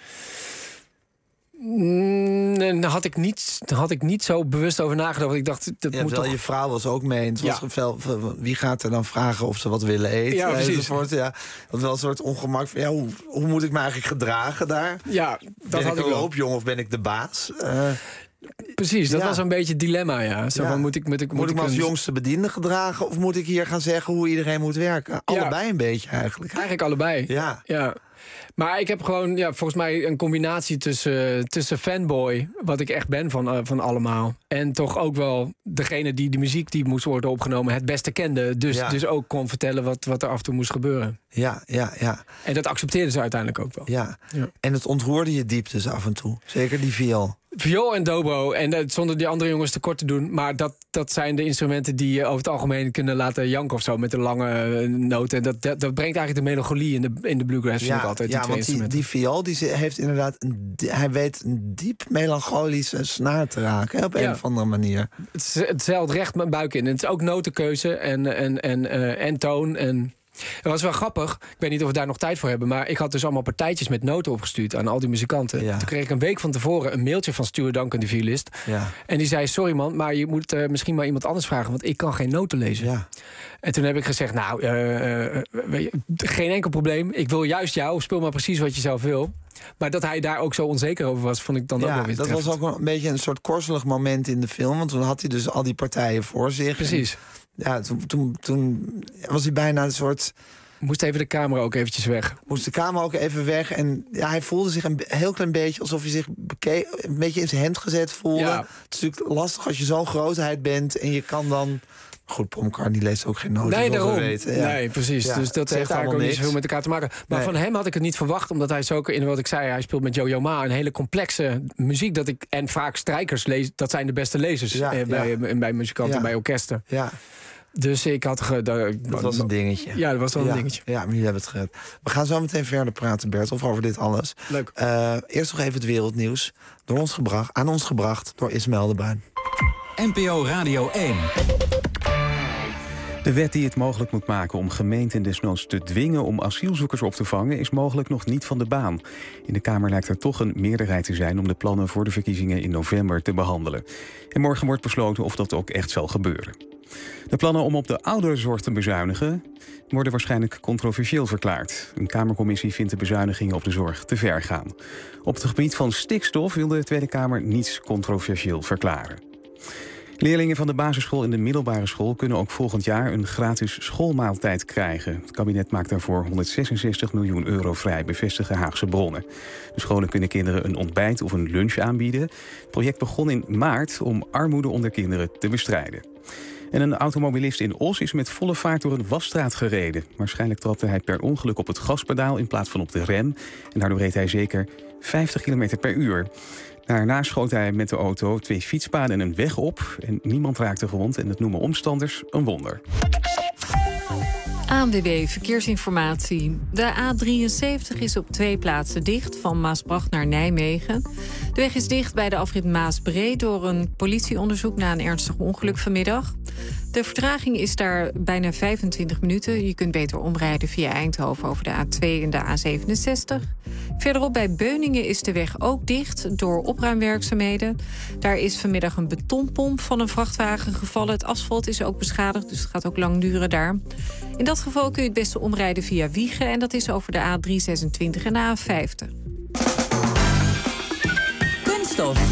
Mm, daar had ik niet, had ik niet zo bewust over nagedacht. Ik dacht, dat ja, moet toch... je vrouw was ook mee. Het was ja. veel, wie gaat er dan vragen of ze wat willen eten? Ja, precies. Ja, dat wel een soort ongemak van, ja, hoe, hoe moet ik me eigenlijk gedragen daar? Ja, dat ben had ik ik een loopjong of ben ik de baas? Uh, Precies, dat ja. was een beetje het dilemma, ja. Zo, ja. Moet ik, moet ik, moet moet ik me als een... jongste bediende gedragen of moet ik hier gaan zeggen hoe iedereen moet werken? Allebei ja. een beetje eigenlijk. Eigenlijk allebei. Ja. ja. Maar ik heb gewoon, ja, volgens mij een combinatie tussen, tussen fanboy, wat ik echt ben van, uh, van allemaal, en toch ook wel degene die de muziek die moest worden opgenomen het beste kende. Dus, ja. dus ook kon vertellen wat, wat er af en toe moest gebeuren. Ja, ja, ja. En dat accepteerden ze uiteindelijk ook wel. Ja. ja. En het ontroerde je diep dus af en toe. Zeker die viool. Viool en dobro. En uh, zonder die andere jongens tekort te doen. Maar dat, dat zijn de instrumenten die je over het algemeen kunnen laten janken of zo. Met een lange uh, noten. En dat, dat, dat brengt eigenlijk de melancholie in de, in de bluegrass. Ja, vind ik altijd, ja die want die, die viool die heeft inderdaad... Een, hij weet een diep melancholische snaar te raken. Hè, op een ja. of andere manier. Het, het zeilt recht mijn buik in. En het is ook notenkeuze en, en, en, uh, en toon en... Het was wel grappig, ik weet niet of we daar nog tijd voor hebben... maar ik had dus allemaal partijtjes met noten opgestuurd aan al die muzikanten. Ja. Toen kreeg ik een week van tevoren een mailtje van Stuart Duncan, de violist. Ja. En die zei, sorry man, maar je moet uh, misschien maar iemand anders vragen... want ik kan geen noten lezen. Ja. En toen heb ik gezegd, nou, uh, uh, uh, geen enkel probleem. Ik wil juist jou, speel maar precies wat je zelf wil. Maar dat hij daar ook zo onzeker over was, vond ik dan ja, ook wel weer dat treffend. was ook een beetje een soort korselig moment in de film... want toen had hij dus al die partijen voor zich. Precies. En, ja, toen, toen, toen was hij bijna een soort... Moest even de camera ook eventjes weg. Moest de camera ook even weg. En ja, hij voelde zich een heel klein beetje alsof hij zich beke- een beetje in zijn hand gezet voelde. Ja. Het is natuurlijk lastig als je zo'n grootheid bent en je kan dan... Goed, Paul McCartney leest ook geen noten. Nee, daarom. Weten. Ja. Nee, precies. Ja, dus dat heeft eigenlijk ook niet zoveel met elkaar te maken. Maar nee. van hem had ik het niet verwacht, omdat hij zo in wat ik zei, hij speelt met Yo-Yo Ma een hele complexe muziek dat ik en vaak strijkers lees, dat zijn de beste lezers ja, eh, bij, ja. bij muzikanten, ja. bij orkesten. Ja. Dus ik had... Ge, de, dat was een dingetje. Ja, dat was wel ja. een dingetje. Ja, maar jullie hebben het gered. We gaan zo meteen verder praten, Bertolf, over dit alles. Leuk. Uh, eerst nog even het wereldnieuws. Door ons gebracht, aan ons gebracht door Ismaël de Bruin. N P O Radio één. De wet die het mogelijk moet maken om gemeenten desnoods te dwingen om asielzoekers op te vangen is mogelijk nog niet van de baan. In de Kamer lijkt er toch een meerderheid te zijn om de plannen voor de verkiezingen in november te behandelen. En morgen wordt besloten of dat ook echt zal gebeuren. De plannen om op de ouderenzorg te bezuinigen worden waarschijnlijk controversieel verklaard. Een Kamercommissie vindt de bezuinigingen op de zorg te ver gaan. Op het gebied van stikstof wil de Tweede Kamer niets controversieel verklaren. Leerlingen van de basisschool en de middelbare school kunnen ook volgend jaar een gratis schoolmaaltijd krijgen. Het kabinet maakt daarvoor honderdzesenzestig miljoen euro vrij, bevestigen Haagse bronnen. De scholen kunnen kinderen een ontbijt of een lunch aanbieden. Het project begon in maart om armoede onder kinderen te bestrijden. En een automobilist in Os is met volle vaart door een wasstraat gereden. Waarschijnlijk trapte hij per ongeluk op het gaspedaal in plaats van op de rem. En daardoor reed hij zeker vijftig kilometer per uur. Daarna schoot hij met de auto twee fietspaden en een weg op. En niemand raakte gewond en dat noemen omstanders een wonder. A N W B Verkeersinformatie. De A drieënzeventig is op twee plaatsen dicht, van Maasbracht naar Nijmegen. De weg is dicht bij de afrit Maasbree door een politieonderzoek na een ernstig ongeluk vanmiddag. De vertraging is daar bijna vijfentwintig minuten. Je kunt beter omrijden via Eindhoven over de A twee en de A zevenenzestig. Verderop bij Beuningen is de weg ook dicht door opruimwerkzaamheden. Daar is vanmiddag een betonpomp van een vrachtwagen gevallen. Het asfalt is ook beschadigd, dus het gaat ook lang duren daar. In dat geval kun je het beste omrijden via Wijchen en dat is over de A driehonderdzesentwintig en de A vijftig. Kunststof.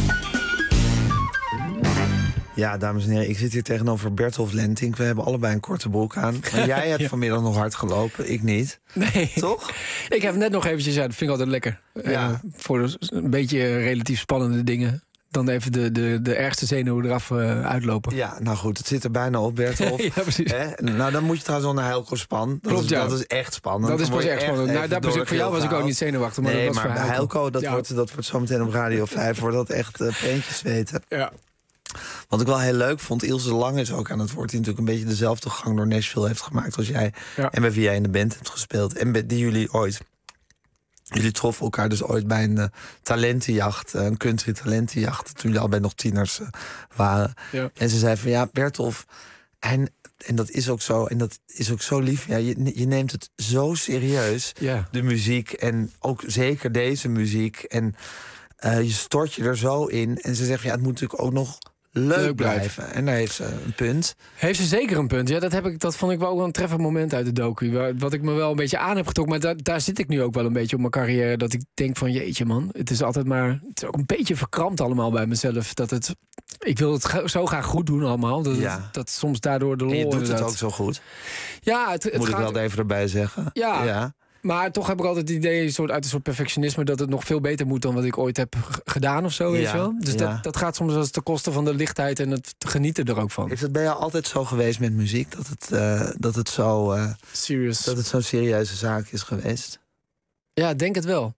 Ja, dames en heren, ik zit hier tegenover Bertolf Lentink. We hebben allebei een korte broek aan. Maar jij hebt ja. vanmiddag nog hard gelopen, ik niet. Nee. Toch? Ik heb net nog eventjes, ja, dat vind ik altijd lekker. Ja. Uh, voor een beetje relatief spannende dingen. Dan even de, de, de ergste zenuwen eraf uh, uitlopen. Ja, nou goed, het zit er bijna op, Bertolf. Ja, precies. Hè? Nou, dan moet je trouwens wel naar Heilco-span. Dat, Klopt, is, ja. dat is echt spannend. Dat is pas echt spannend. Nou, daar was ik, voor jou was ik ook niet zenuwachtig. Maar nee, dat was maar voor Heilco, Heilco dat, ja. wordt, dat wordt zometeen op Radio vijf. Wordt dat echt uh, peentjes weten. Ja. Wat ik wel heel leuk vond, Ilse de Lange is ook aan het woord... die natuurlijk een beetje dezelfde gang door Nashville heeft gemaakt als jij. Ja. En met wie jij in de band hebt gespeeld. En met die jullie ooit... Jullie troffen elkaar dus ooit bij een uh, talentenjacht, uh, een country talentenjacht... toen jullie allebei nog tieners uh, waren. Ja. En ze zei van, ja, Bertolf... En, en dat is ook zo, en dat is ook zo lief. Ja, je, je neemt het zo serieus, ja. de muziek... en ook zeker deze muziek... en Uh, je stort je er zo in. En ze zegt, ja, het moet natuurlijk ook nog leuk, leuk blijven. blijven. En daar heeft ze een punt. Heeft ze zeker een punt. Ja, dat, heb ik, dat vond ik wel een treffend moment uit de docu. Wat ik me wel een beetje aan heb getrokken. Maar da, daar zit ik nu ook wel een beetje op mijn carrière. Dat ik denk van, jeetje man. Het is altijd maar... Het is ook een beetje verkrampt allemaal bij mezelf. Dat het... Ik wil het zo graag goed doen allemaal. Dat, ja. het, dat soms daardoor de lol... En je doet het inderdaad. ook zo goed. Ja, het, het moet gaat... ik wel even erbij zeggen. Ja. ja. Maar toch heb ik altijd het idee, soort, uit een soort perfectionisme... dat het nog veel beter moet dan wat ik ooit heb g- gedaan of zo. Weet ja, je wel? Dus ja. dat, dat gaat soms als ten koste van de lichtheid en het genieten er ook van. Is het bij jou altijd zo geweest met muziek? Dat het, uh, dat het zo uh, Serious. Dat het zo'n serieuze zaak is geweest? Ja, ik denk het wel.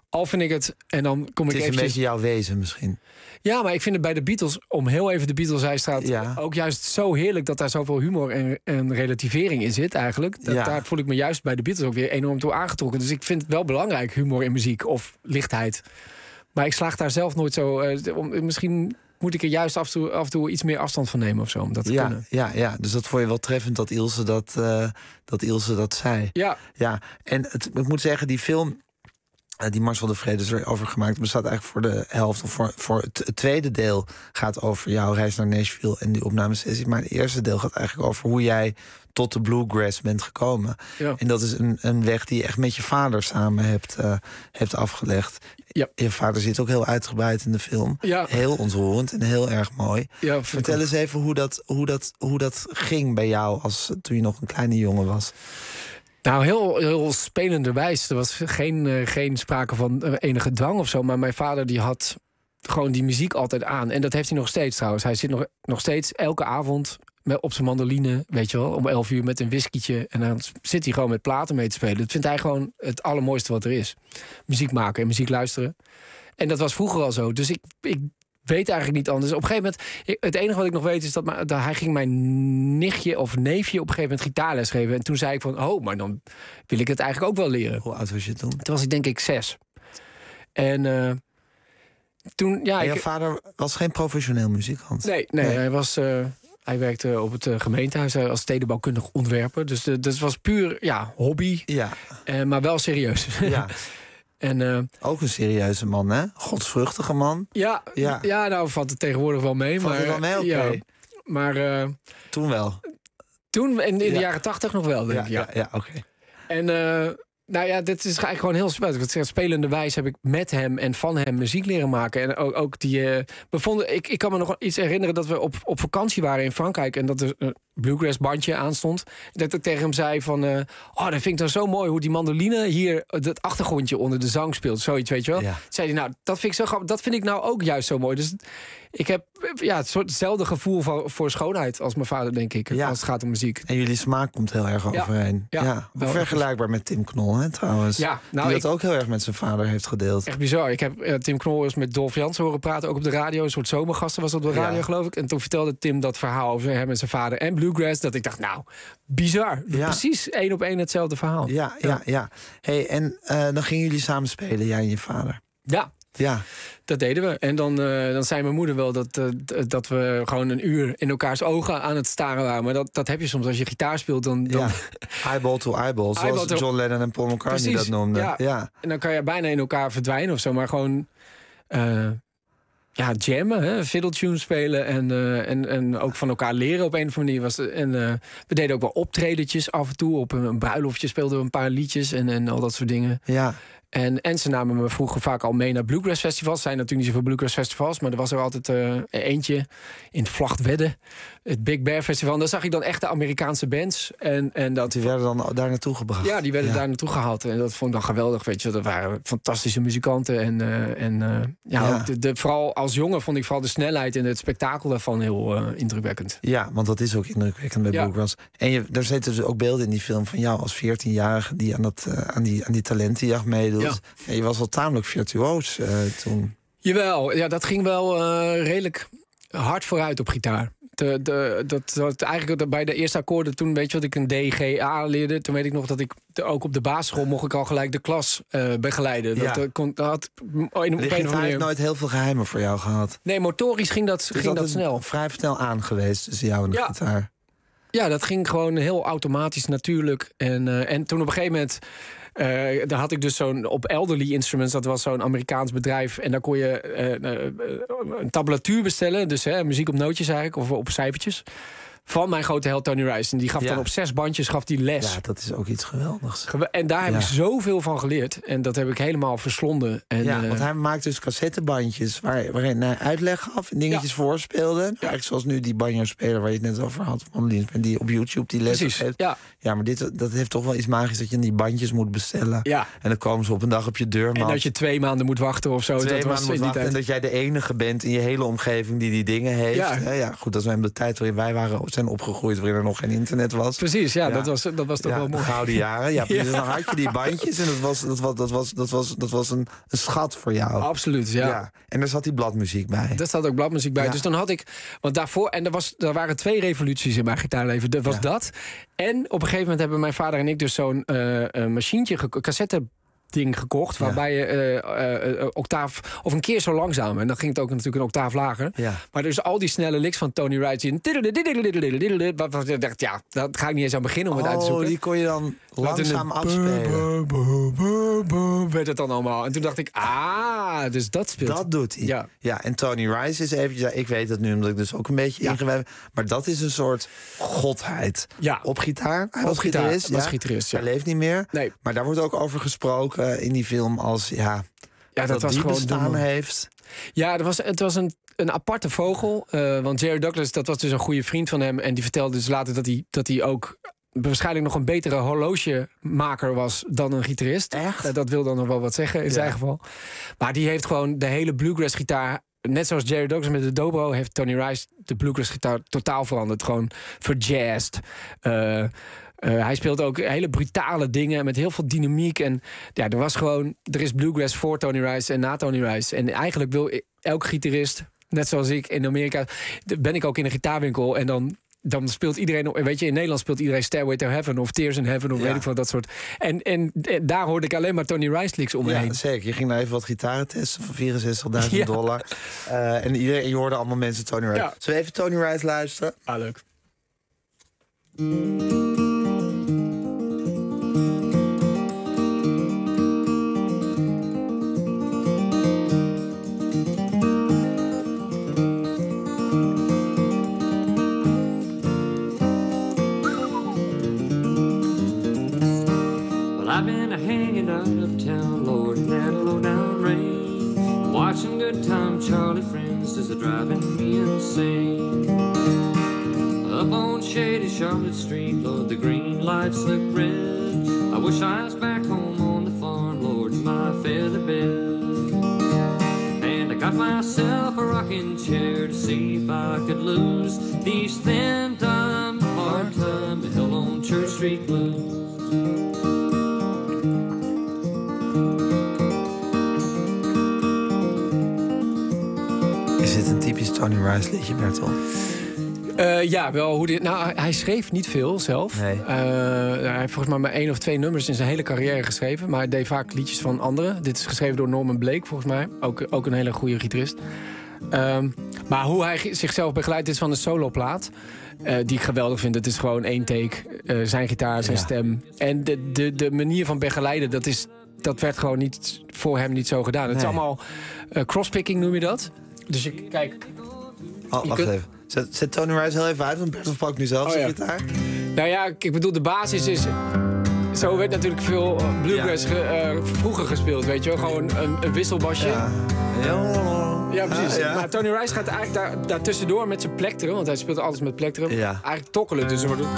Al vind ik het, en dan kom ik Het is eventjes... een beetje jouw wezen misschien. Ja, maar ik vind het bij de Beatles, om heel even de Beatles-zijstraat... Ja. ook juist zo heerlijk dat daar zoveel humor en, en relativering in zit eigenlijk. Dat, Ja. Daar voel ik me juist bij de Beatles ook weer enorm toe aangetrokken. Dus ik vind het wel belangrijk, humor in muziek of lichtheid. Maar ik slaag daar zelf nooit zo... Uh, om, misschien moet ik er juist af en, toe, af en toe iets meer afstand van nemen of zo, om dat te Ja, kunnen. ja, ja, dus dat vond je wel treffend dat Ilse dat, uh, dat, Ilse dat zei. Ja. Ja, en het, ik moet zeggen, die film... Uh, die Marcel de Vrede is erover gemaakt. Bestaat eigenlijk voor de helft. Of voor, voor het, het tweede deel gaat over jouw reis naar Nashville en die opnamesessie. Maar het eerste deel gaat eigenlijk over hoe jij tot de bluegrass bent gekomen. Ja. En dat is een, een weg die je echt met je vader samen hebt, uh, hebt afgelegd. Ja. Je vader zit ook heel uitgebreid in de film. Ja. Heel ontroerend en heel erg mooi. Ja, Vertel eens even hoe dat, hoe, dat, hoe dat ging bij jou als toen je nog een kleine jongen was. Nou, heel, heel spelenderwijs. Er was geen, uh, geen sprake van uh, enige dwang of zo. Maar mijn vader die had gewoon die muziek altijd aan. En dat heeft hij nog steeds trouwens. Hij zit nog, nog steeds elke avond met, op zijn mandoline, weet je wel, om elf uur met een whiskietje. En dan zit hij gewoon met platen mee te spelen. Dat vindt hij gewoon het allermooiste wat er is. Muziek maken en muziek luisteren. En dat was vroeger al zo. Dus ik... ik weet eigenlijk niet anders. Op een gegeven moment, het enige wat ik nog weet is dat, maar, dat hij ging mijn nichtje of neefje op een gegeven moment gitaarles geven. En toen zei ik van, oh, maar dan wil ik het eigenlijk ook wel leren. Hoe oud was je toen? Toen was ik denk ik zes. En uh, toen, ja. En jouw ik, vader was geen professioneel muzikant? Nee, nee, nee. hij was. Uh, Hij werkte op het uh, gemeentehuis uh, als stedenbouwkundig ontwerper. Dus uh, dat was puur ja, hobby, ja. Uh, maar wel serieus. Ja. En, uh, ook een serieuze man, hè? Godsvruchtige man. Ja, ja. ja nou valt het tegenwoordig wel mee. Valt maar, het wel mee? Oké. Okay. Ja, maar... Uh, toen wel? Toen, in, in ja. de jaren tachtig nog wel, denk ja, ik. Ja, ja, ja oké. Okay. En... Uh, Nou ja, dit is eigenlijk gewoon heel spannend. Spelende wijs heb ik met hem en van hem muziek leren maken. En ook, ook die... Uh, we vonden, ik, ik kan me nog iets herinneren dat we op, op vakantie waren in Frankrijk. En dat er een bluegrass bandje aanstond. Dat ik tegen hem zei van... Uh, oh, dat vind ik dan zo mooi hoe die mandoline hier het achtergrondje onder de zang speelt. Zoiets, weet je wel. Ja. Zei hij, nou, dat vind ik zo grappig. Dat vind ik nou ook juist zo mooi. Dus ik heb ja, het soortzelfde gevoel van, voor schoonheid als mijn vader, denk ik. Ja. Als het gaat om muziek. En jullie smaak komt heel erg overeen. Ja, ja. ja. Vergelijkbaar met Tim Knol, hè, trouwens. Ja, nou, die dat ik, ook heel erg met zijn vader heeft gedeeld. Echt bizar. Ik heb uh, Tim Knol eens met Dolf Jansen horen praten, ook op de radio. Een soort zomergasten was dat op de radio, ja. geloof ik. En toen vertelde Tim dat verhaal over hem en zijn vader en bluegrass. Dat ik dacht, nou, bizar. Ja. Precies één op één hetzelfde verhaal. Ja, ja, ja. ja. Hey, en uh, dan gingen jullie samen spelen, jij en je vader. Ja. Ja. Dat deden we. En dan, uh, dan zei mijn moeder wel dat, uh, dat we gewoon een uur in elkaars ogen aan het staren waren. Maar dat, dat heb je soms als je gitaar speelt. Dan, dan... Ja. Eyeball to eyeball, zoals eyeball to... John Lennon en Paul McCartney Precies. dat noemden. Ja. ja. En dan kan je bijna in elkaar verdwijnen of zo. Maar gewoon uh, ja, jammen, hè? Fiddle tunes spelen. En, uh, en, en ook van elkaar leren op een of andere manier. Was de, en uh, we deden ook wel optredetjes af en toe. Op een, een bruiloftje speelden we een paar liedjes en, en al dat soort dingen. Ja. En, en ze namen me vroeger vaak al mee naar bluegrass festivals. Er zijn natuurlijk niet zoveel bluegrass festivals, maar er was er altijd uh, eentje in Vlachtwedde, het Big Bear Festival. En daar zag ik dan echt de Amerikaanse bands. En, en dat, die werden dan daar naartoe gebracht? Ja, die werden ja. daar naartoe gehaald. En dat vond ik dan geweldig, weet je. Dat waren fantastische muzikanten. En, uh, en uh, ja, ja. Ook de, de, vooral als jongen vond ik vooral de snelheid en het spektakel daarvan heel uh, indrukwekkend. Ja, want dat is ook indrukwekkend bij ja. bluegrass. En je, daar zitten dus ook beelden in die film van jou als veertienjarige die aan, dat, uh, aan, die, aan die talentenjacht meedoet. Ja. Ja, je was wel tamelijk virtuoos uh, toen. Jawel, ja, dat ging wel uh, redelijk hard vooruit op gitaar. De, de, dat, dat, eigenlijk bij de eerste akkoorden, toen weet je wat ik een D, G, A leerde. Toen weet ik nog dat ik de, ook op de basisschool mocht ik al gelijk de klas uh, begeleiden. Ja. Dat, uh, kon, dat had oh, in, op de gitaar heeft nooit heel veel geheimen voor jou gehad. Nee, motorisch ging dat, ging dat snel. Vrij snel aan geweest tussen jou en de ja. gitaar. Ja, dat ging gewoon heel automatisch, natuurlijk. En, uh, en toen op een gegeven moment... Uh, daar had ik dus zo'n op Elderly Instruments, dat was zo'n Amerikaans bedrijf. En daar kon je uh, uh, een tabulatuur bestellen. Dus uh, muziek op nootjes eigenlijk, of op cijfertjes. Van mijn grote held Tony Rice. En die gaf ja. dan op zes bandjes gaf die les. Ja, dat is ook iets geweldigs. En daar heb ja. ik zoveel van geleerd. En dat heb ik helemaal verslonden. En, ja, uh, want hij maakt dus cassettebandjes waar, waarin hij uitleg gaf en dingetjes ja. voorspeelde. Ja. Eigenlijk zoals nu die banjo-speler waar je het net over had. Die op YouTube die les Precies, heeft. Ja. ja, maar dit, dat heeft toch wel iets magisch dat je die bandjes moet bestellen. Ja. En dan komen ze op een dag op je deurmat. En dat je twee maanden moet wachten of zo. Twee dat maanden was moet wachten tijd. en dat jij de enige bent in je hele omgeving die die dingen heeft. Ja, ja, ja goed, dat is de tijd waarin wij waren zijn opgegroeid waarin er nog geen internet was. Precies, ja, ja. Dat, was, dat was toch ja, wel mooi. Gouden jaren, ja, precies. Ja. Dan had je die bandjes en dat was, dat was, dat was, dat was, dat was een, een schat voor jou. Absoluut, ja. ja. En daar zat die bladmuziek bij. Daar zat ook bladmuziek bij. Ja. Dus dan had ik, want daarvoor, en er, was, er waren twee revoluties in mijn gitaarleven. Dat was ja. dat. En op een gegeven moment hebben mijn vader en ik dus zo'n uh, uh, machientje, cassette ding gekocht, waarbij ja. je uh, uh, uh, octaaf of een keer zo langzaam, en dan ging het ook natuurlijk een octaaf lager. Ja. Maar dus al die snelle licks van Tony Rice in, ik dacht, ja, dat ga ik niet eens aan beginnen om het oh, uit te zoeken. Die kon je dan langzaam afspelen. Werd het dan allemaal. En toen dacht ik, ah, dus dat speelt. Dat doet hij. Ja. ja, en Tony Rice is eventjes, ja, ik weet het nu omdat ik dus ook een beetje ja. ingewijd ben, maar dat is een soort godheid. Ja. Op gitaar. Hij Op was gitaar. gitarist. Was ja. gitarist ja. Hij leeft niet meer. Nee. Maar daar wordt ook over gesproken in die film als ja, ja dat, dat was die gewoon bestaan dom. heeft. Ja, het was, het was een, een aparte vogel. Uh, want Jerry Douglas, dat was dus een goede vriend van hem. En die vertelde dus later dat hij, dat hij ook waarschijnlijk nog een betere horlogemaker was dan een gitarist. Echt? Uh, dat wil dan nog wel wat zeggen in ja. zijn geval. Maar die heeft gewoon de hele bluegrass gitaar, net zoals Jerry Douglas met de dobro, heeft Tony Rice de bluegrass gitaar totaal veranderd. Gewoon verjazzed. Uh, Uh, hij speelt ook hele brutale dingen met heel veel dynamiek. En ja, er was gewoon, er is bluegrass voor Tony Rice en na Tony Rice. En eigenlijk wil elk gitarist, net zoals ik in Amerika, ben ik ook in een gitaarwinkel en dan, dan speelt iedereen, weet je, in Nederland speelt iedereen Stairway to Heaven of Tears in Heaven of ja. weet ik veel, dat soort. En, en, en daar hoorde ik alleen maar Tony Rice licks om me ja, heen. Zeker. Je ging nou even wat gitaren testen voor vierenzestigduizend ja. dollar. Uh, en iedereen, je hoorde allemaal mensen Tony Rice. Ja. Zullen we even Tony Rice luisteren? Ah, leuk. I've been hanging out uptown, Lord, in that low-down rain, watching good time Charlie friends as they're driving me insane. Up on shady Charlotte Street, Lord, the green lights look red. I wish I was back home on the farm, Lord, in my feather bed. And I got myself a rocking chair to see if I could lose these thin, time, hard-time, hell on Church Street blues. Is dit een typisch Tony Rice liedje, Bertel? Uh, ja, wel. Hoe die, nou, hij schreef niet veel zelf. Nee. Uh, hij heeft volgens mij maar één of twee nummers in zijn hele carrière geschreven. Maar hij deed vaak liedjes van anderen. Dit is geschreven door Norman Blake, volgens mij. Ook, ook een hele goede gitarist. Um, maar hoe hij zichzelf begeleidt is van een soloplaat. Uh, die ik geweldig vind. Het is gewoon één take. Uh, zijn gitaar, zijn ja. stem. En de, de, de manier van begeleiden, dat, is, dat werd gewoon niet voor hem niet zo gedaan. Nee. Het is allemaal uh, crosspicking, noem je dat. Dus ik kijk... Oh, wacht kunt... even. Zet, zet Tony Rice heel even uit, want Bertel pakt nu zelf oh, zijn ja. gitaar. Nou ja, ik bedoel, de basis is... Zo werd natuurlijk veel bluegrass ja. ge, uh, vroeger gespeeld, weet je wel. Gewoon een, een wisselbasje. Ja, ja precies. Ah, ja. Maar Tony Rice gaat eigenlijk daar, daar tussendoor met zijn plektrum, want hij speelt alles met plektrum. Ja. Eigenlijk tokkelen, dus wordt...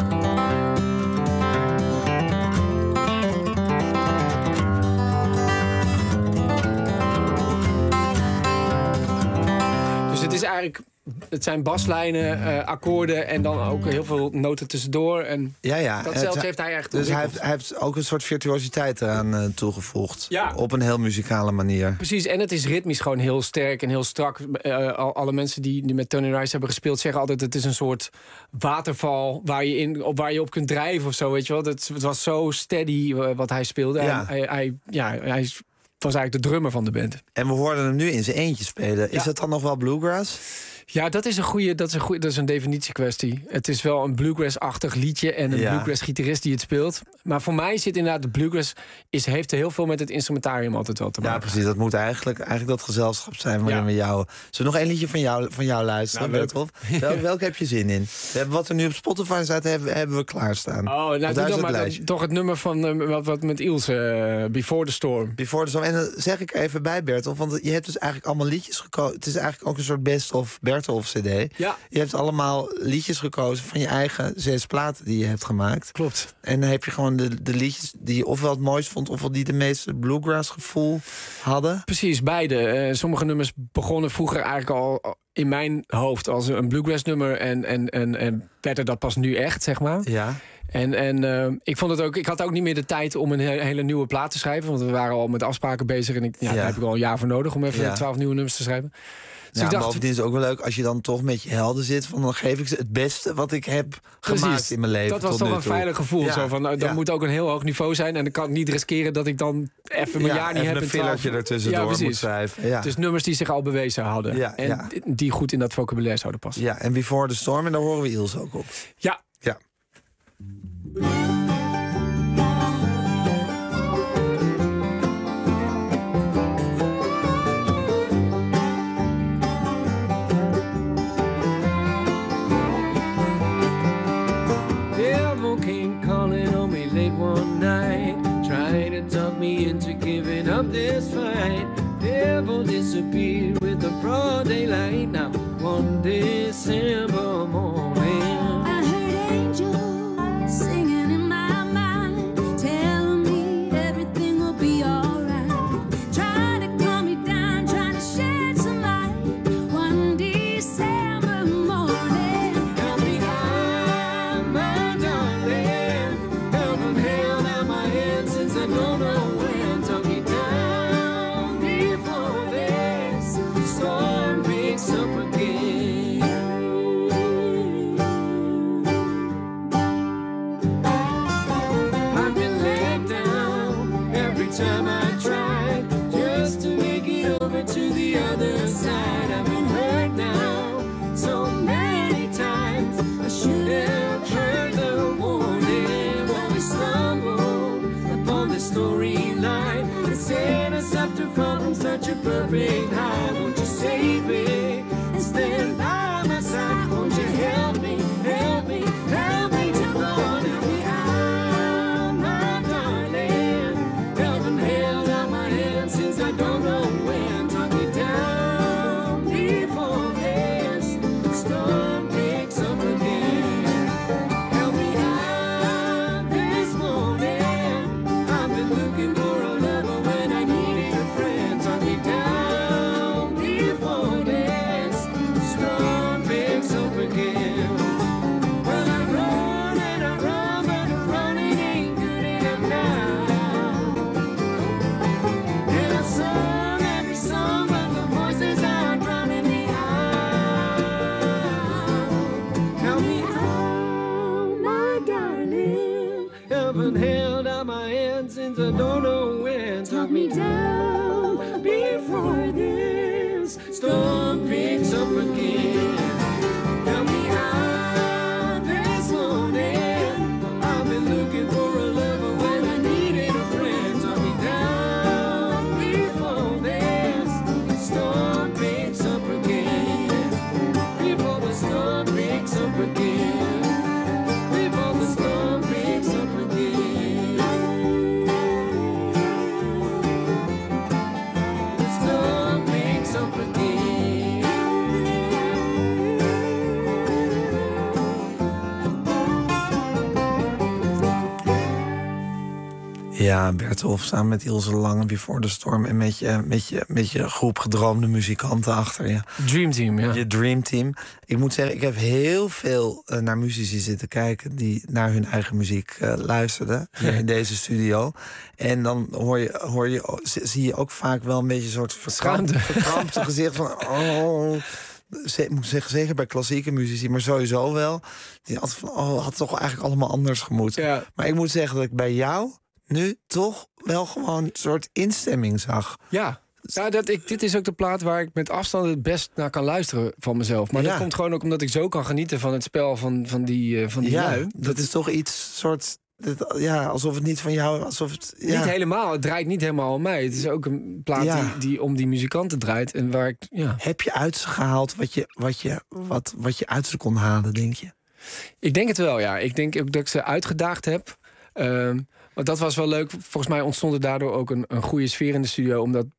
Dus het is eigenlijk... Het zijn baslijnen, uh, akkoorden en dan ook heel veel noten tussendoor. En ja, ja. datzelfde het, heeft hij echt Dus hij heeft, hij heeft ook een soort virtuositeit eraan uh, toegevoegd. Ja. Op een heel muzikale manier. Precies, en het is ritmisch gewoon heel sterk en heel strak. Uh, alle mensen die, die met Tony Rice hebben gespeeld zeggen altijd... het is een soort waterval waar je, in, op, waar je op kunt drijven of zo, weet je wel. Het, het was zo steady uh, wat hij speelde. Ja. Hij, hij, ja, hij was eigenlijk de drummer van de band. En we hoorden hem nu in zijn eentje spelen. Is ja. dat dan nog wel bluegrass? Ja, dat is een goede, dat is een goede, dat is een definitiekwestie. Het is wel een bluegrass-achtig liedje en een ja. bluegrass-gitarist die het speelt. Maar voor mij zit inderdaad de bluegrass is heeft heel veel met het instrumentarium altijd wel te maken. Ja, precies. Dat moet eigenlijk, eigenlijk dat gezelschap zijn waarin ja. we jou. Zullen we nog één liedje van jou, van jou luisteren, nou, Bertel? Wel, welke heb je zin in? We hebben wat er nu op Spotify staat, hebben, hebben we klaarstaan. Oh, nou doe dan maar dan, toch het nummer van uh, wat, wat met Ilse, uh, Before the Storm. Before the Storm. En dan zeg ik even bij, Bertel, want je hebt dus eigenlijk allemaal liedjes gekozen. Het is eigenlijk ook een soort best of Bertel Bertolf C D. Ja. Je hebt allemaal liedjes gekozen van je eigen zes platen die je hebt gemaakt. Klopt. En dan heb je gewoon de, de liedjes die je ofwel het mooist vond, ofwel die de meeste bluegrass gevoel hadden. Precies, beide. Uh, sommige nummers begonnen vroeger eigenlijk al in mijn hoofd als een bluegrass nummer en, en, en, en werden dat pas nu echt, zeg maar. Ja. En, en uh, ik vond het ook, ik had ook niet meer de tijd om een hele, hele nieuwe plaat te schrijven. Want we waren al met afspraken bezig. En ik, ja, ja. daar heb ik al een jaar voor nodig om even twaalf ja. nieuwe nummers te schrijven. Dus ja, ik dacht, bovendien is het ook wel leuk als je dan toch met je helden zit. Van dan geef ik ze het beste wat ik heb precies, gemaakt in mijn leven. Dat was tot toch nu een toe. veilig gevoel. Ja. Zo van, nou, dat ja. moet ook een heel hoog niveau zijn. En dan kan ik niet riskeren dat ik dan even mijn ja, jaar niet even heb. een fillertje ertussendoor ja, moet schrijven. Ja. Dus nummers die zich al bewezen hadden. Ja, en ja. die goed in dat vocabulaire zouden passen. Ja, en Before the Storm, en daar horen we Ilse ook op. Ja. Ja. Me into giving up this fight. Devil disappeared with the broad daylight. Now one December morning, I heard angels singing in my mind, telling me everything will be alright. Trying to calm me down, trying to shed some light. One December morning, help me high, my darling. Heaven held out my hand since I don't know. Time I tried just to make it over to the other side. I've been hurt now so many times. I should have heard the warning when we stumbled upon the storyline that set us up to fall from such a perfect high. Won't you save me and stand by my side? Won't you help me, help me, help me to go on? Help me out, my darling. Held out my hand since I don't know when. Talk me down before this storm picks up again. Help me out this morning. I've been looking for a lover when I needed a friend. Talk me down before this storm picks up again. Well, I run and I run, but the running ain't good enough now. Song, every song, but the voices are drowning me out. Help me out, my darling. Heaven held out my hand since I don't know when. Talk me down before this storm picks up again. Help me out this morning. I've been looking for a lover when I needed a friend. Talk me down. Storm picks up again. Before the storm picks up again. Before the storm picks up again. The storm picks up again. Ja, Bertolf samen met Ilse Lange, Before the Storm. En met je, met je, met je groep gedroomde muzikanten achter je. Dream Team, ja. Je Dream Team. Ik moet zeggen, ik heb heel veel uh, naar muzici zitten kijken die naar hun eigen muziek uh, luisterden. Hier in deze studio. En dan hoor je, hoor je, zie je ook vaak wel een beetje een soort verkrampte, verkrampte gezicht van... Oh, ik moet zeggen, zeker bij klassieke muzici, maar sowieso wel. Die had van, oh, had toch eigenlijk allemaal anders gemoeten. Ja. Maar ik moet zeggen dat ik bij jou nu toch wel gewoon een soort instemming zag. Ja, ja dat ik, dit is ook de plaat waar ik met afstand het best naar kan luisteren van mezelf. Maar ja. dat komt gewoon ook omdat ik zo kan genieten van het spel van, van die, uh, van die ja, lui. Dat, dat is toch iets soort... Dat, ja, alsof het niet van jou... Alsof het, ja. Niet helemaal, het draait niet helemaal om mij. Het is ook een plaat ja. die, die om die muzikanten draait. En waar ik, ja. Heb je uit ze gehaald wat je, wat, je, wat, wat je uit ze kon halen, denk je? Ik denk het wel, ja. Ik denk ook dat ik ze uitgedaagd heb. Um, want dat was wel leuk. Volgens mij ontstond er daardoor ook een, een goede sfeer in de studio. Omdat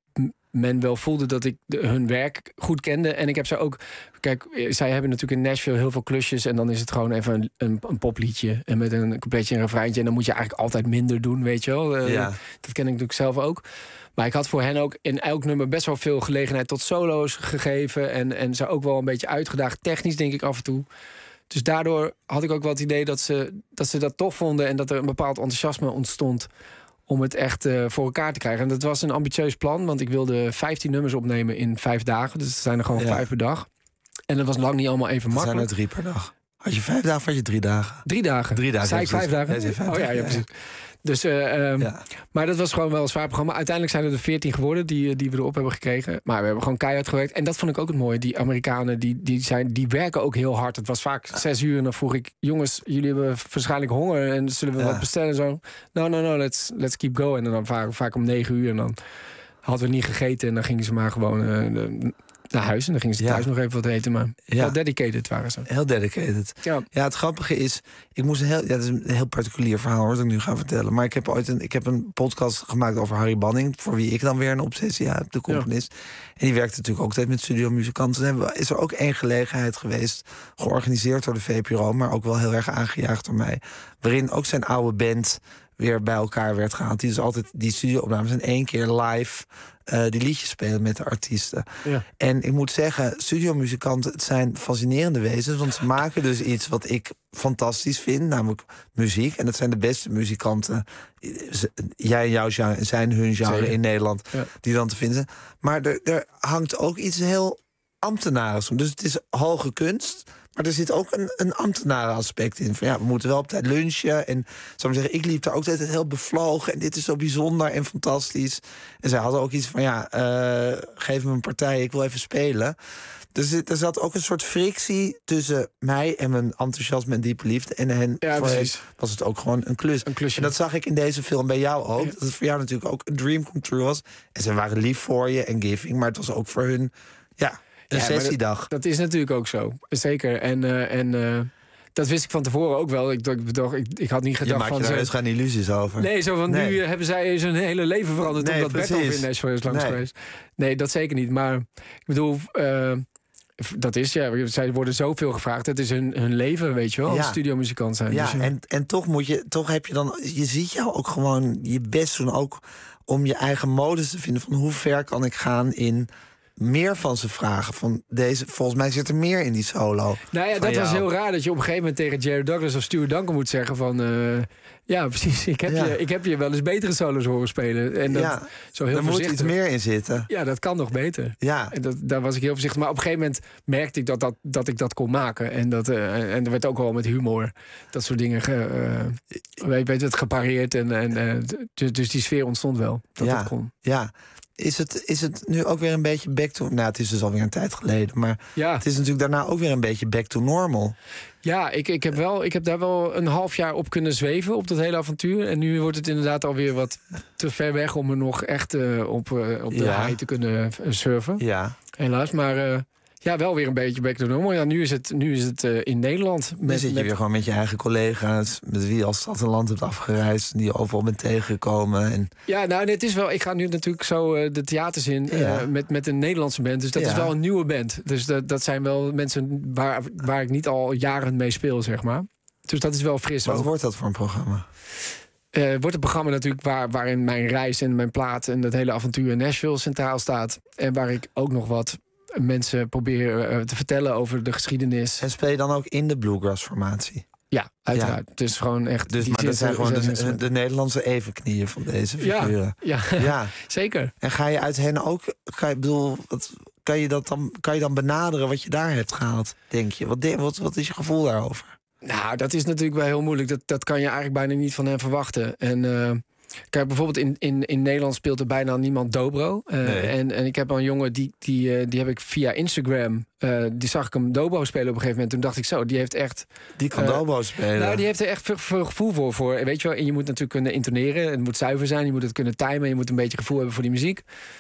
men wel voelde dat ik de, hun werk goed kende. En ik heb ze ook... Kijk, zij hebben natuurlijk in Nashville heel veel klusjes... en dan is het gewoon even een, een, een popliedje... en met een coupletje en een refreintje... en dan moet je eigenlijk altijd minder doen, weet je wel. Uh, Ja. Dat ken ik natuurlijk zelf ook. Maar ik had voor hen ook in elk nummer best wel veel gelegenheid... tot solo's gegeven en, en ze ook wel een beetje uitgedaagd. Technisch denk ik af en toe. Dus daardoor had ik ook wel het idee dat ze dat, ze dat tof vonden... en dat er een bepaald enthousiasme ontstond... om het echt uh, voor elkaar te krijgen. En dat was een ambitieus plan, want ik wilde vijftien nummers opnemen in vijf dagen. Dus het zijn er gewoon Ja. vijf per dag. En dat was lang niet allemaal even Dat makkelijk. zijn er drie per dag. Had je vijf dagen of had je drie dagen? Drie dagen. Drie dagen. Zei ik ja, vijf precies. dagen? Ja, je zei vijf Oh ja, dagen, ja, precies. Dus, uh, um, Ja. Maar dat was gewoon wel een zwaar programma. Uiteindelijk zijn er er veertien geworden die, die we erop hebben gekregen. Maar we hebben gewoon keihard gewerkt. En dat vond ik ook het mooie. Die Amerikanen, die, die, zijn, die werken ook heel hard. Het was vaak zes uur en dan vroeg ik... jongens, jullie hebben waarschijnlijk honger en zullen we Ja. wat bestellen? Zo. No, no, no, let's, let's keep going. En dan vaak, vaak om negen uur en dan hadden we niet gegeten. En dan gingen ze maar gewoon uh, de, naar huis. En dan gingen ze Ja. thuis nog even wat eten. Maar Ja. wel dedicated waren ze. Heel dedicated. Ja. Ja, het grappige is, ik moest een heel, ja, dat is een heel particulier verhaal hoor, dat ik nu ga vertellen. Maar ik heb ooit een, ik heb een podcast gemaakt over Harry Banning, voor wie ik dan weer een obsessie heb, de componist. En die werkte natuurlijk ook altijd met studiomuzikanten. En hebben- is er ook één gelegenheid geweest, georganiseerd door de V P R O, maar ook wel heel erg aangejaagd door mij, waarin ook zijn oude band weer bij elkaar werd gehaald. Die dus altijd die studio-opnames en één keer live uh, die liedjes spelen met de artiesten. Ja. En ik moet zeggen, studiomuzikanten, het zijn fascinerende wezens, want ze maken dus iets wat ik fantastisch vind, namelijk muziek. En dat zijn de beste muzikanten. Ze- Jij en jouw genre zijn hun genre Zeker. in Nederland, Ja. die dan te vinden zijn. Maar er, er hangt ook iets heel ambtenarisch om. Dus het is hoge kunst, maar er zit ook een, een ambtenarenaspect in. Van ja, we moeten wel op tijd lunchen. En zou ik zeggen, ik liep daar ook altijd heel bevlogen. En dit is zo bijzonder en fantastisch. En zij hadden ook iets van, ja, uh, geef me een partij, ik wil even spelen. Dus er zat ook een soort frictie tussen mij en mijn enthousiasme en diepe liefde. En hen Ja, voor hen precies. was het ook gewoon een klus. Een klusje. En dat zag ik in deze film bij jou ook. Ja. Dat het voor jou natuurlijk ook een dream come true was. En ze waren lief voor je en giving. Maar het was ook voor hun, ja, een Ja, maar sessiedag. Dat, dat is natuurlijk ook zo. Zeker. En, uh, en uh, dat wist ik van tevoren ook wel. Ik, ik, bedacht, ik, ik had niet Je gedacht maakt van... je daar ze- dus geen illusies over. Nee, zo van Nee. nu hebben zij zijn hele leven veranderd... Nee, omdat precies. Beethoven in Nashville is langs Nee. geweest. Nee, dat zeker niet. Maar ik bedoel... Uh, dat is, ja, zij worden zoveel gevraagd. Het is hun, hun leven, weet je wel, Ja. als studiomuzikant zijn. Ja, Dus, uh, en, en toch moet je, toch heb je dan, je ziet jou ook gewoon je best doen, ook om je eigen modus te vinden. Van hoe ver kan ik gaan in meer van ze vragen. Van deze, volgens mij zit er meer in die solo. Nou ja, van dat was jou. heel raar dat je op een gegeven moment tegen Jerry Douglas of Stuart Duncan moet zeggen van... Uh, ja, precies, ik heb, Ja. Je, ik heb je wel eens betere solos horen spelen. En dat, Ja, zo heel er moet voorzichtig. iets meer in zitten. Ja, dat kan nog beter. Ja. En dat, daar was ik heel voorzichtig. Maar op een gegeven moment merkte ik dat, dat, dat ik dat kon maken. En, dat, uh, en er werd ook wel met humor dat soort dingen ge, uh, weet, weet het, gepareerd. En, en, uh, dus, dus die sfeer ontstond wel. Dat ja, dat kon. ja. Is het, is het nu ook weer een beetje back to... Nou, het is dus alweer een tijd geleden. Maar Ja. het is natuurlijk daarna ook weer een beetje back to normal. Ja, ik, ik, heb wel, ik heb daar wel een half jaar op kunnen zweven, op dat hele avontuur. En nu wordt het inderdaad alweer wat te ver weg om er nog echt uh, op, uh, op de Ja. high te kunnen uh, surfen. Ja. Helaas, maar uh, ja, wel weer een beetje back to normal. Ja, nu is het, nu is het uh, in Nederland. Dan Met, zit je met- weer gewoon met je eigen collega's, met wie je als stad en land hebt afgereisd, die je overal bent tegengekomen. En Ja, nou, het is wel. Ik ga nu natuurlijk zo uh, de theaters in uh, Ja. met, met een Nederlandse band. Dus dat Ja. is wel een nieuwe band. Dus dat, dat zijn wel mensen waar, waar ik niet al jaren mee speel, zeg maar. Dus dat is wel fris. wat ook. wordt dat voor een programma? Uh, wordt het programma natuurlijk waar, waarin mijn reis en mijn plaat en dat hele avontuur in Nashville centraal staat. En waar ik ook nog wat mensen probeer uh, te vertellen over de geschiedenis. En speel je dan ook in de bluegrass-formatie? Ja, uiteraard. Dus gewoon echt. Dus, die maar dat zitten- zijn gewoon zitten- de, de Nederlandse evenknieën van deze Ja, figuren. ja. ja. Zeker. En ga je uit hen ook... Kan je, bedoel, wat, kan, je dat dan, kan je dan benaderen wat je daar hebt gehaald, denk je? Wat, de- wat, wat is je gevoel daarover? Nou, dat is natuurlijk wel heel moeilijk. Dat, dat kan je eigenlijk bijna niet van hen verwachten. En uh, kijk, bijvoorbeeld in, in, in Nederland speelt er bijna niemand dobro. Uh, Nee. en, en ik heb al een jongen, die, die, uh, die heb ik via Instagram... Uh, die zag ik hem dobro spelen op een gegeven moment. Toen dacht ik zo, die heeft echt... Die kan uh, dobro spelen. Nou, die heeft er echt veel, veel gevoel voor, voor. Weet je wel, en je moet natuurlijk kunnen intoneren. Het moet zuiver zijn, je moet het kunnen timen. Je moet een beetje gevoel hebben voor die muziek.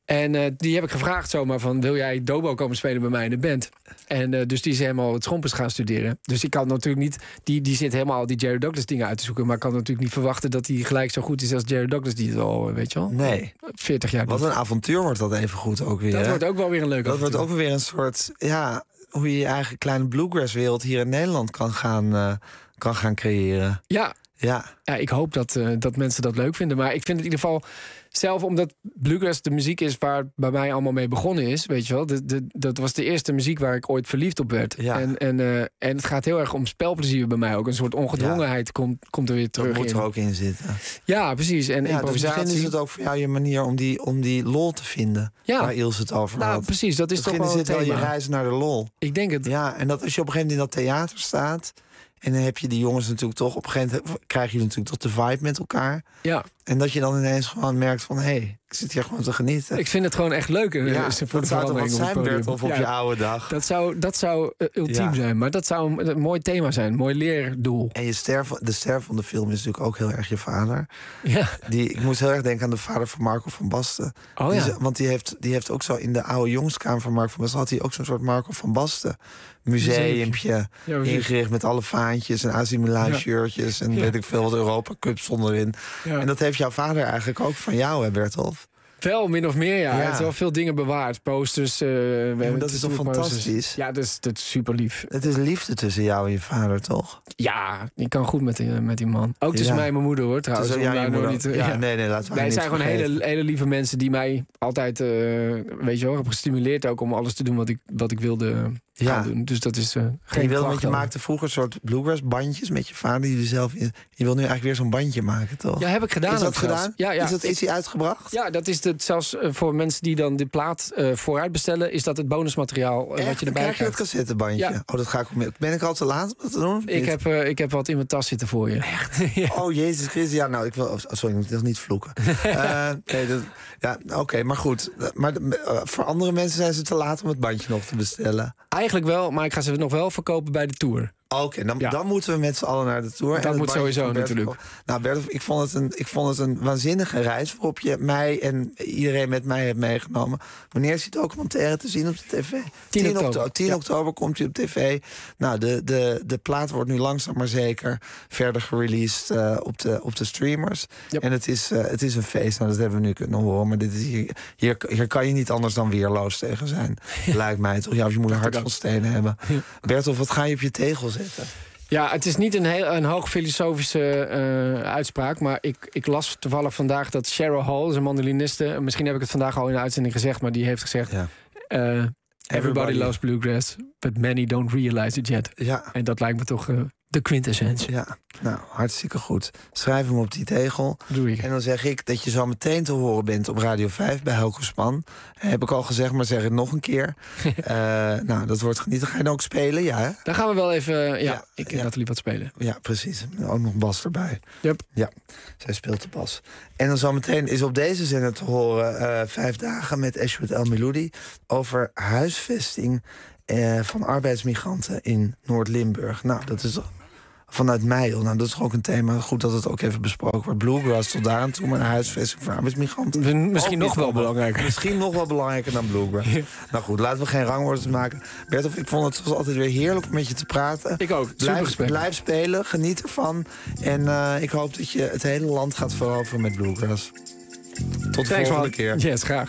En uh, die heb ik gevraagd zomaar van... wil jij Dobo komen spelen bij mij in de band? En uh, dus die is helemaal het schompers gaan studeren. Dus ik kan natuurlijk niet... Die, die zit helemaal die Jerry Douglas dingen uit te zoeken... maar ik kan natuurlijk niet verwachten dat hij gelijk zo goed is... als Jerry Douglas die het al, weet je wel? Nee. veertig jaar Wat doet. een avontuur wordt dat even goed ook weer. Dat hè? wordt ook wel weer een leuke Dat wordt ook weer een soort... ja, hoe je je eigen kleine bluegrass-wereld hier in Nederland kan gaan, uh, kan gaan creëren. Ja. Ja. Ja, ik hoop dat, uh, dat mensen dat leuk vinden. Maar ik vind het in ieder geval... zelf omdat bluegrass de muziek is waar het bij mij allemaal mee begonnen is, weet je wel. De, de, dat was de eerste muziek waar ik ooit verliefd op werd. Ja. En, en, uh, en het gaat heel erg om spelplezier bij mij ook. Een soort ongedwongenheid ja. komt, komt er weer terug in. Dat moet in. er ook in zitten. Ja, precies. En ja, improvisatie. Dus misschien is het ook voor jou je manier om die, om die lol te vinden. Ja. Waar Ilse het over nou, had. Precies, dat is misschien toch wel is het wel je thema. reis naar de lol. Ik denk het. Ja, en dat als je op een gegeven moment in dat theater staat... en dan heb je die jongens natuurlijk toch... op een gegeven moment krijg je natuurlijk toch de vibe met elkaar. Ja. En dat je dan ineens gewoon merkt van... hé, hey, ik zit hier gewoon te genieten. Ik vind het gewoon echt leuk. Ja, voor dat zou toch wat zijn, Bert, of op ja, je oude dag. Dat zou, dat zou uh, ultiem ja. zijn. Maar dat zou een, een mooi thema zijn. Een mooi leerdoel. En je ster, de ster van de film is natuurlijk ook heel erg je vader. Ja. Die, ik moest heel erg denken aan de vader van Marco van Basten. Oh, die, ja. Want die heeft, die heeft ook zo in de oude jongenskamer van Marco van Basten... had hij ook zo'n soort Marco van Basten museumpje ja, ingericht... met alle vaantjes en A C Milan shirtjes... en ja. weet ik veel wat Europa Cup stond erin. Ja. En dat heeft jouw vader eigenlijk ook van jou, hè, Bertolf? Wel, min of meer, ja. ja. Hij heeft wel veel dingen bewaard. Posters. Uh, ja, dat is toch fantastisch? Ja, dat is, dat is super lief. Het is liefde tussen jou en je vader, toch? Ja, ik kan goed met die, met die man. Ook tussen ja. mij en mijn moeder, hoor, trouwens. Tussen jou en je moeder. Niet, uh, ja, ja, nee, nee, laten we Wij niet zijn gewoon hele, hele lieve mensen die mij altijd, uh, weet je wel, hebben gestimuleerd ook om alles te doen wat ik, wat ik wilde ja. gaan doen. Dus dat is uh, geen je, wilde, want je maakte vroeger een soort bluegrass bandjes met je vader die je zelf in. Je wil nu eigenlijk weer zo'n bandje maken, toch? Ja, heb ik gedaan. Is dat zelfs. gedaan? Ja, ja. Is dat is die uitgebracht? Ja, dat is het zelfs uh, voor mensen die dan de plaat uh, vooruit bestellen, is dat het bonusmateriaal uh, wat je erbij krijg je krijgt. dat cassettebandje? Ja. Oh, dat ga ik ook mee. Ben ik al te laat om dat te doen? Ik heb, uh, ik heb wat in mijn tas zitten voor je. Echt? ja. Oh, Jezus Christus. Ja, nou, ik wil. Oh, sorry, ik moet nog niet vloeken. uh, nee, dat, ja, oké, okay, maar goed. Maar uh, voor andere mensen zijn ze te laat om het bandje nog te bestellen. Eigenlijk wel, maar ik ga ze nog wel verkopen bij de tour. Oké, okay, dan, ja. dan moeten we met z'n allen naar de tour. Dat en moet sowieso natuurlijk. Nou, Bert, ik vond, het een, ik vond het een waanzinnige reis... waarop je mij en iedereen met mij hebt meegenomen. Wanneer is die documentaire te zien op de tv? tien oktober. tien ja. oktober komt hij op tv. Nou, de, de, de plaat wordt nu langzaam maar zeker... verder gereleased uh, op, de, op de streamers. Yep. En het is, uh, het is een feest. Nou, dat hebben we nu kunnen horen. Maar dit is hier, hier, hier kan je niet anders dan weerloos tegen zijn. Ja. Lijkt mij toch? Ja, of je moet een hart van stenen hebben. Ja. Bertolf, wat ga je op je tegel zetten? Ja, het is niet een, heel, een hoog filosofische uh, uitspraak... maar ik, ik las toevallig vandaag dat Cheryl Hall, is een mandoliniste... misschien heb ik het vandaag al in de uitzending gezegd... maar die heeft gezegd... Ja. Uh, everybody, everybody loves bluegrass, but many don't realize it yet. Ja. En dat lijkt me toch uh, de quintessentie. Ja, nou, hartstikke goed. Schrijf hem op die tegel. Doe ik. En dan zeg ik dat je zo meteen te horen bent op Radio vijf bij Helco Span. Heb ik al gezegd, maar zeg het nog een keer. uh, nou, dat wordt genieten. Ga je dan ook spelen? Ja, hè? Dan gaan we wel even... Ja, ja ik en ja. Nathalie wat spelen. Ja, precies. Ook nog bas erbij. Yep. Ja, zij speelt de bas. En dan zometeen is op deze zender te horen... Uh, vijf dagen met Eshwet El Meloudi... over huisvesting uh, van arbeidsmigranten in Noord-Limburg. Nou, dat is... Vanuit Meijel. Nou, dat is ook een thema. Goed dat het ook even besproken wordt. Bluegrass tot daar aan toe, maar een huisvesting voor arbeidsmigranten. Misschien nog wel belangrijker. Misschien nog wel belangrijker dan bluegrass. Ja. Nou goed, laten we geen rangwoorden maken. Bertolf, ik vond het zoals altijd weer heerlijk om met je te praten. Ik ook. Blijf, blijf spelen, geniet ervan. En uh, ik hoop dat je het hele land gaat veroveren met bluegrass. Tot de Thanks, volgende man. keer. Yes, graag.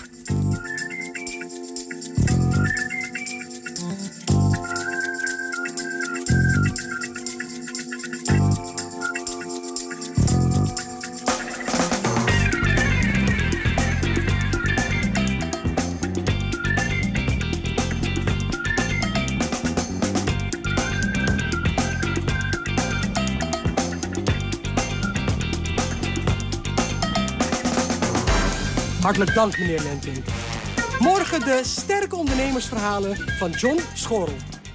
Hartelijk dank, meneer Lentink. Morgen de sterke ondernemersverhalen van John Schorl.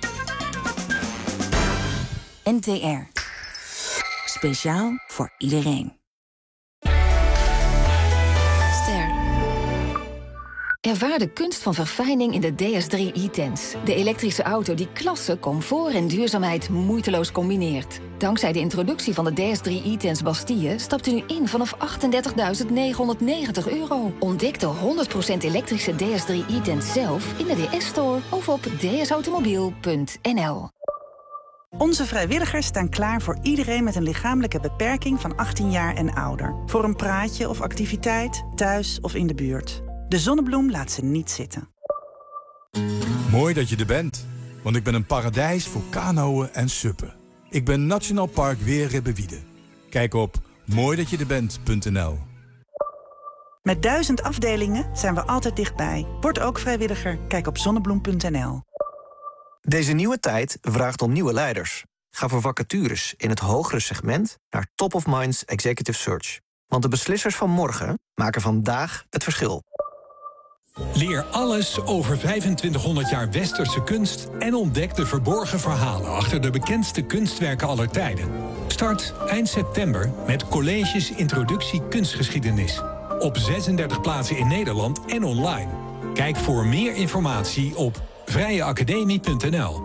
N T R. Speciaal voor iedereen. Ervaar de kunst van verfijning in de D S drie e-Tens. De elektrische auto die klasse, comfort en duurzaamheid moeiteloos combineert. Dankzij de introductie van de D S drie e-Tens Bastille stapt u nu in vanaf achtendertigduizend negenhonderdnegentig euro. Ontdek de honderd procent elektrische D S drie e-Tens zelf in de D S-store of op d s automobiel punt n l. Onze vrijwilligers staan klaar voor iedereen met een lichamelijke beperking van achttien jaar en ouder. Voor een praatje of activiteit, thuis of in de buurt. De Zonnebloem laat ze niet zitten. Mooi dat je er bent, want ik ben een paradijs voor kanoën en suppen. Ik ben Nationaal Park Weerribbewiede. Kijk op mooi dat je er bent punt n l. Met duizend afdelingen zijn we altijd dichtbij. Word ook vrijwilliger. Kijk op zonnebloem punt n l. Deze nieuwe tijd vraagt om nieuwe leiders. Ga voor vacatures in het hogere segment naar Top of Minds Executive Search. Want de beslissers van morgen maken vandaag het verschil. Leer alles over vijfentwintighonderd jaar westerse kunst en ontdek de verborgen verhalen achter de bekendste kunstwerken aller tijden. Start eind september met colleges Introductie Kunstgeschiedenis. Op zesendertig plaatsen in Nederland en online. Kijk voor meer informatie op vrije academie punt n l.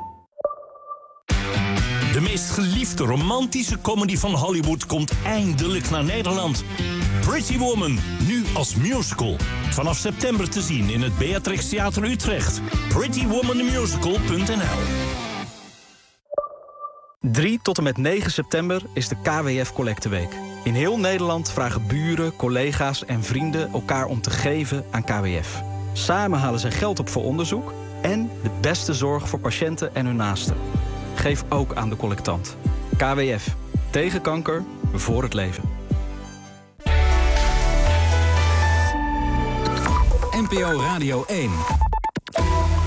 De meest geliefde romantische comedy van Hollywood komt eindelijk naar Nederland. Pretty Woman, nu als musical. Vanaf september te zien in het Beatrix Theater Utrecht. pretty woman the musical punt n l. drie tot en met negen september is de K W F Collecteweek. In heel Nederland vragen buren, collega's en vrienden elkaar om te geven aan K W F. Samen halen zij geld op voor onderzoek en de beste zorg voor patiënten en hun naasten. Geef ook aan de collectant. K W F. Tegen kanker, voor het leven. N P O Radio één.